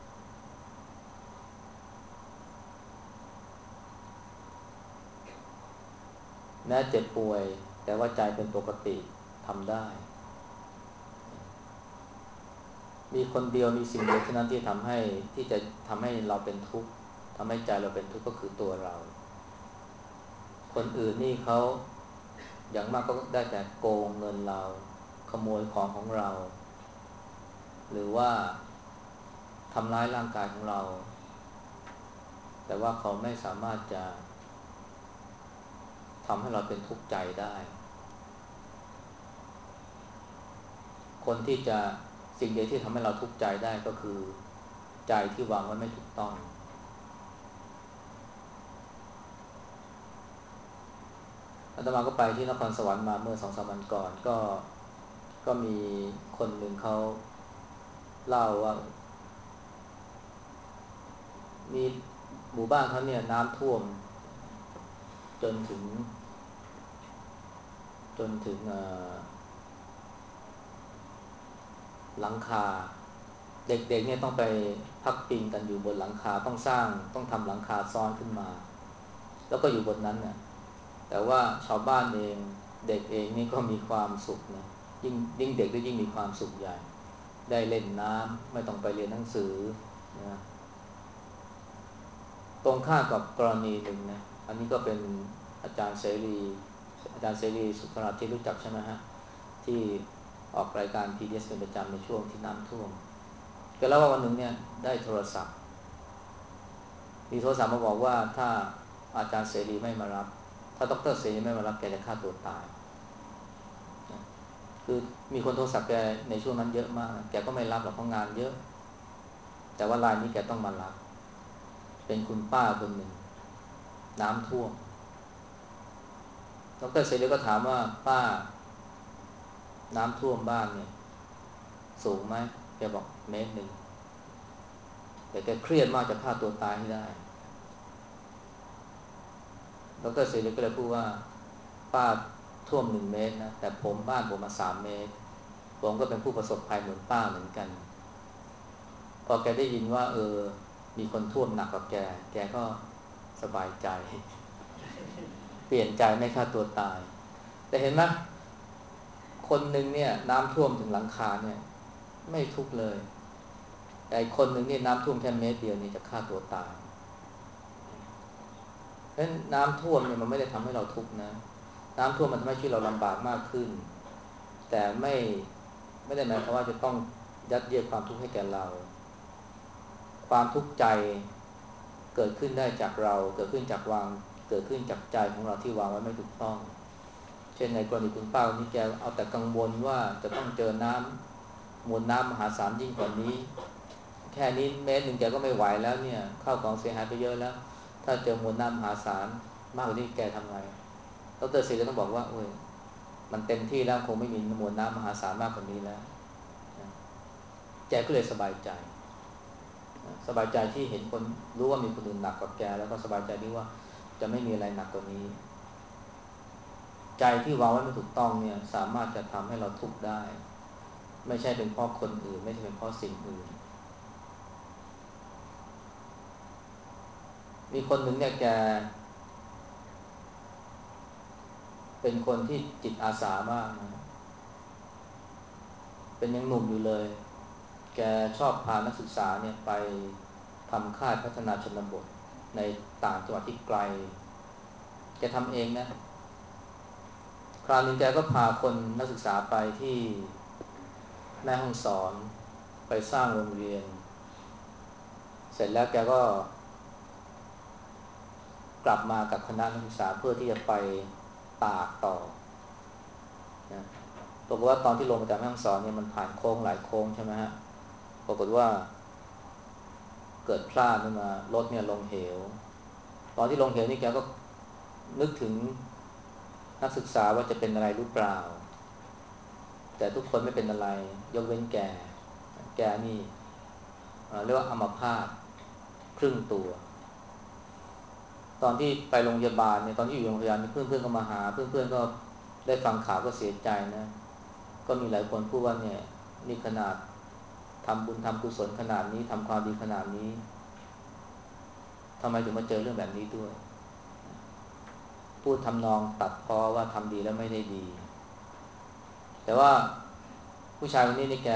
แม้เจ็บป่วยแต่ว่าใจเป็นปกติทำได้มีคนเดียวมีสิ่งเดียวเท่านั้นที่จะทำให้เราเป็นทุกข์ทำให้ใจเราเป็นทุกข์ก็คือตัวเราคนอื่นนี่เขาอย่างมากก็ได้แต่โกงเงินเราขโมยของของเราหรือว่าทำร้ายร่างกายของเราแต่ว่าเขาไม่สามารถจะทำให้เราเป็นทุกข์ใจได้คนที่จะสิ่งเดียวที่ทำให้เราทุกข์ใจได้ก็คือใจที่วางไว้ไม่ถูกต้องอาตมาก็ไปที่นครสวรรค์มาเมื่อ2-3 วันก่อนก็มีคนหนึ่งเขาเล่าว่ามีหมู่บ้านเขาเนี่ยน้ำท่วมจนถึงหลังคาเด็กๆเนี่ยต้องไปพักพิงกันอยู่บนหลังคาต้องทำหลังคาซ้อนขึ้นมาแล้วก็อยู่บนนั้นเนี่ยแต่ว่าชาวบ้านเองเด็กเองนี่ก็มีความสุขนะยิ่งเด็กก็ยิ่งมีความสุขใหญ่ได้เล่นน้ำไม่ต้องไปเรียนหนังสือนะตรงข้ามกับกรณีหนึ่งนะอันนี้ก็เป็นอาจารย์เสรีสุขราที่รู้จักใช่ไหมฮะที่ออกรายการ PBS เป็นประจำในช่วงที่น้ำท่วมก็แล้วว่าวันหนึ่งเนี่ยได้โทรศัพท์มีโทรศัพท์มาบอกว่าถ้าอาจารย์เสรีไม่มารับถ้าดร.เสรีไม่มารับแกจะฆ่าตัวตายนะคือมีคนโทรศัพท์แกในช่วงนั้นเยอะมากแกก็ไม่รับหรอกเพราะงานเยอะแต่ว่ารายนี้แกต้องมารับเป็นคุณป้าคนหนึ่งน้ำท่วมดร.เสรีก็ถามว่าป้าน้ำท่วมบ้านเนี่ยสูงไหมแกบอก1 เมตรแต่แกเครียดมากจะฆ่าตัวตายให้ได้ดร.เสรีก็เลยพูดว่าป้าท่วม1 เมตรนะแต่บ้านผมมา3 เมตรผมก็เป็นผู้ประสบภัยเหมือนป้าเหมือนกันพอแกได้ยินว่ามีคนท่วมหนักกว่าแกก็สบายใจเปลี่ยนใจไม่ฆ่าตัวตายแต่เห็นไหมคนหนึ่งเนี่ยน้ำท่วมถึงหลังคาเนี่ยไม่ทุกข์เลยแต่อีกคนหนึ่งนี่น้ำท่วมแค่1 เมตรนี่จะฆ่าตัวตายเพราะฉะนั้นน้ำท่วมเนี่ยมันไม่ได้ทำให้เราทุกข์นะน้ำท่วมมันทำให้ชีวิตเราลำบากมากขึ้นแต่ไม่ได้หมายความว่าจะต้องยัดเยียดความทุกข์ให้แก่เราความทุกข์ใจเกิดขึ้นได้จากเราเกิดขึ้นจากใจของเราที่วางไว้ไม่ถูกต้องเช่นในกรณีคุณป้านี่แกเอาแต่กังวลว่าจะต้องเจอมวลน้ำมหาศาลยิ่งกว่านี้แค่นี้1 เมตรแกก็ไม่ไหวแล้วเนี่ยข้าวของเสียหายไปเยอะแล้วถ้าเจอมวลน้ำมหาศาลมากกว่านี้แกทำไงดร.ศิริต้องบอกว่าโอ้ยมันเต็มที่แล้วคงไม่มีมวลน้ำมหาศาลมากกว่านี้แล้วแกก็เลยสบายใจที่เห็นคนรู้ว่ามีคนอื่นหนักกว่าแกแล้วก็สบายใจที่ว่าจะไม่มีอะไรหนักกว่านี้ใจที่วางไว้ไม่ถูกต้องเนี่ยสามารถจะทำให้เราทุกข์ได้ไม่ใช่เป็นเพราะคนอื่นไม่ใช่เป็นเพราะสิ่งอื่นมีคนหนึ่งเนี่ยแกเป็นคนที่จิตอาสามากนะเป็นยังหนุ่มอยู่เลยแกชอบพานักศึกษาเนี่ยไปทำค่ายพัฒนาชนบทในต่างจังหวัดที่ไกลแกทำเองนะคราวนึงแกก็พานักศึกษาไปที่แม่ฮ่องสอนไปสร้างโรงเรียนเสร็จแล้วแกก็กลับมากับคณะนักศึกษาเพื่อที่จะไปตากต่อนะปรากฏว่าตอนที่ลงมาจากแม่ฮ่องสอนเนี่ยมันผ่านโค้งหลายโค้งใช่ไหมฮะปรากฏว่าเกิดพลาดขึ้นมารถเนี่ยลงเหวตอนที่ลงเหวนี่แกก็นึกถึงนักศึกษาว่าจะเป็นอะไรหรือเปล่าแต่ทุกคนไม่เป็นอะไรยกเว้นแกนี่เรียกว่าอัมพาตครึ่งตัวตอนที่ไปโรงพยาบาลเนี่ยตอนที่อยู่โรงพยาบาลเพื่อนๆก็มาหาเพื่อนๆก็ได้ฟังข่าวก็เสียใจนะก็มีหลายคนพูดว่าเนี่ยนี่ขนาดทำบุญทำกุศลขนาดนี้ทำความดีขนาดนี้ทำไมถึงมาเจอเรื่องแบบนี้ด้วยพูดทำนองตัดพ้อว่าทำดีแล้วไม่ได้ดีแต่ว่าผู้ชายคนนี้นี่แก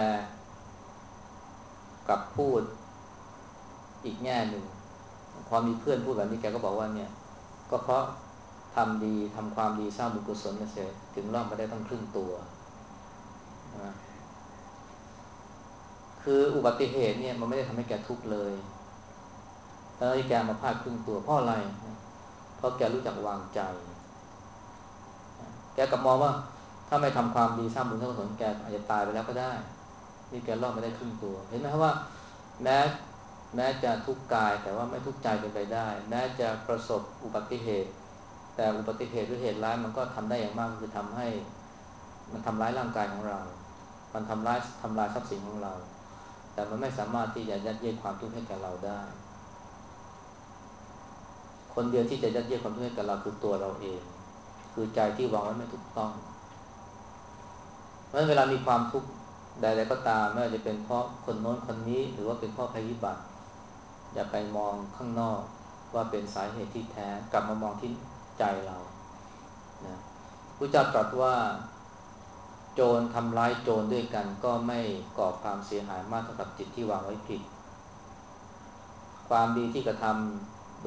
กลับพูดอีกแง่หนึ่งพอมีเพื่อนพูดแบบนี้แกก็บอกว่าเนี่ยก็เพราะทำดีทำความดีสร้างบุญกุศลเสร็จถึงรอดมาได้ตั้งครึ่งตัวนะคืออุบัติเหตุเนี่ยมันไม่ได้ทำให้แกทุกข์เลยแล้วแกมาพลาดครึ่งตัวเพราะอะไรเพราะแกรู้จักวางใจแกกลับมองว่าถ้าไม่ทำความดีสร้างบุญสร้างกุศลแกอาจจะตายไปแล้วก็ได้นี่แกรอดมาได้ครึ่งตัวเห็นไหมครับว่าแม้แม้จะทุกข์กายแต่ว่าไม่ทุกข์ใจเป็นไปได้แม้จะประสบอุบัติเหตุแต่อุบัติเหตุหรือเหตุร้ายมันก็ทำได้อย่างมากคือทำให้มันทำร้ายร่างกายของเรามันทำลายทรัพย์สินของเราแต่มันไม่สามารถที่จะยัดเยียดความทุกข์ให้แก่เราได้คนเดียวที่จะยัดเยียดความทุกข์ให้แก่เราคือตัวเราเองคือใจที่วางไว้ไม่ถูกต้องเพราะฉะนั้นเวลามีความทุกข์ใดๆก็ตามไม่ว่าจะเป็นเพราะคนโน้นคนนี้หรือว่าเป็นเพราะภัยพิบัติอย่าไปมองข้างนอกว่าเป็นสาเหตุที่แท้กลับมามองที่ใจเรานะพระเจ้าตรัสว่าโจรทำร้ายโจรด้วยกันก็ไม่ก่อความเสียหายมากเท่ากับจิตที่วางไว้ผิดความดีที่กระทำ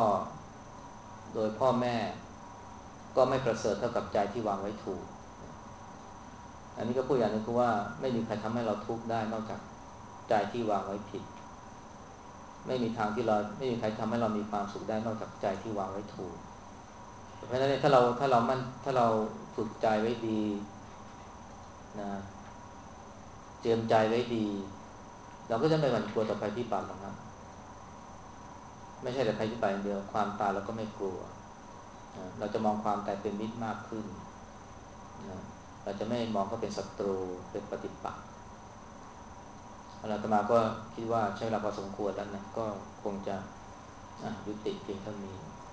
โดยพ่อแม่ก็ไม่ประเสริฐเท่ากับใจที่วางไว้ถูกอันนี้ก็พูดอย่างนึงคือว่าไม่มีใครทำให้เราทุกข์ได้นอกจากใจที่วางไว้ผิดไม่มีใครทำให้เรามีความสุขได้นอกจากใจที่วางไว้ถูกเพราะฉะนั้นถ้าเราฝึกใจไว้ดีนะเตรียมใจไว้ดีเราก็จะไม่หวั่นกลัวต่อภัยพิบัติหรอกนะไม่ใช่แต่ภัยพิบัติอย่างเดียวความตายเราก็ไม่กลัวเราจะมองความตายเป็นมิตรมากขึ้นนะเราจะไม่มองเขาเป็นศัตรูเป็นปฏิปักษ์อาตมาก็คิดว่าใช้เวลาพอสมควรแล้วนะก็คงจะยุติเพียงเท่านี้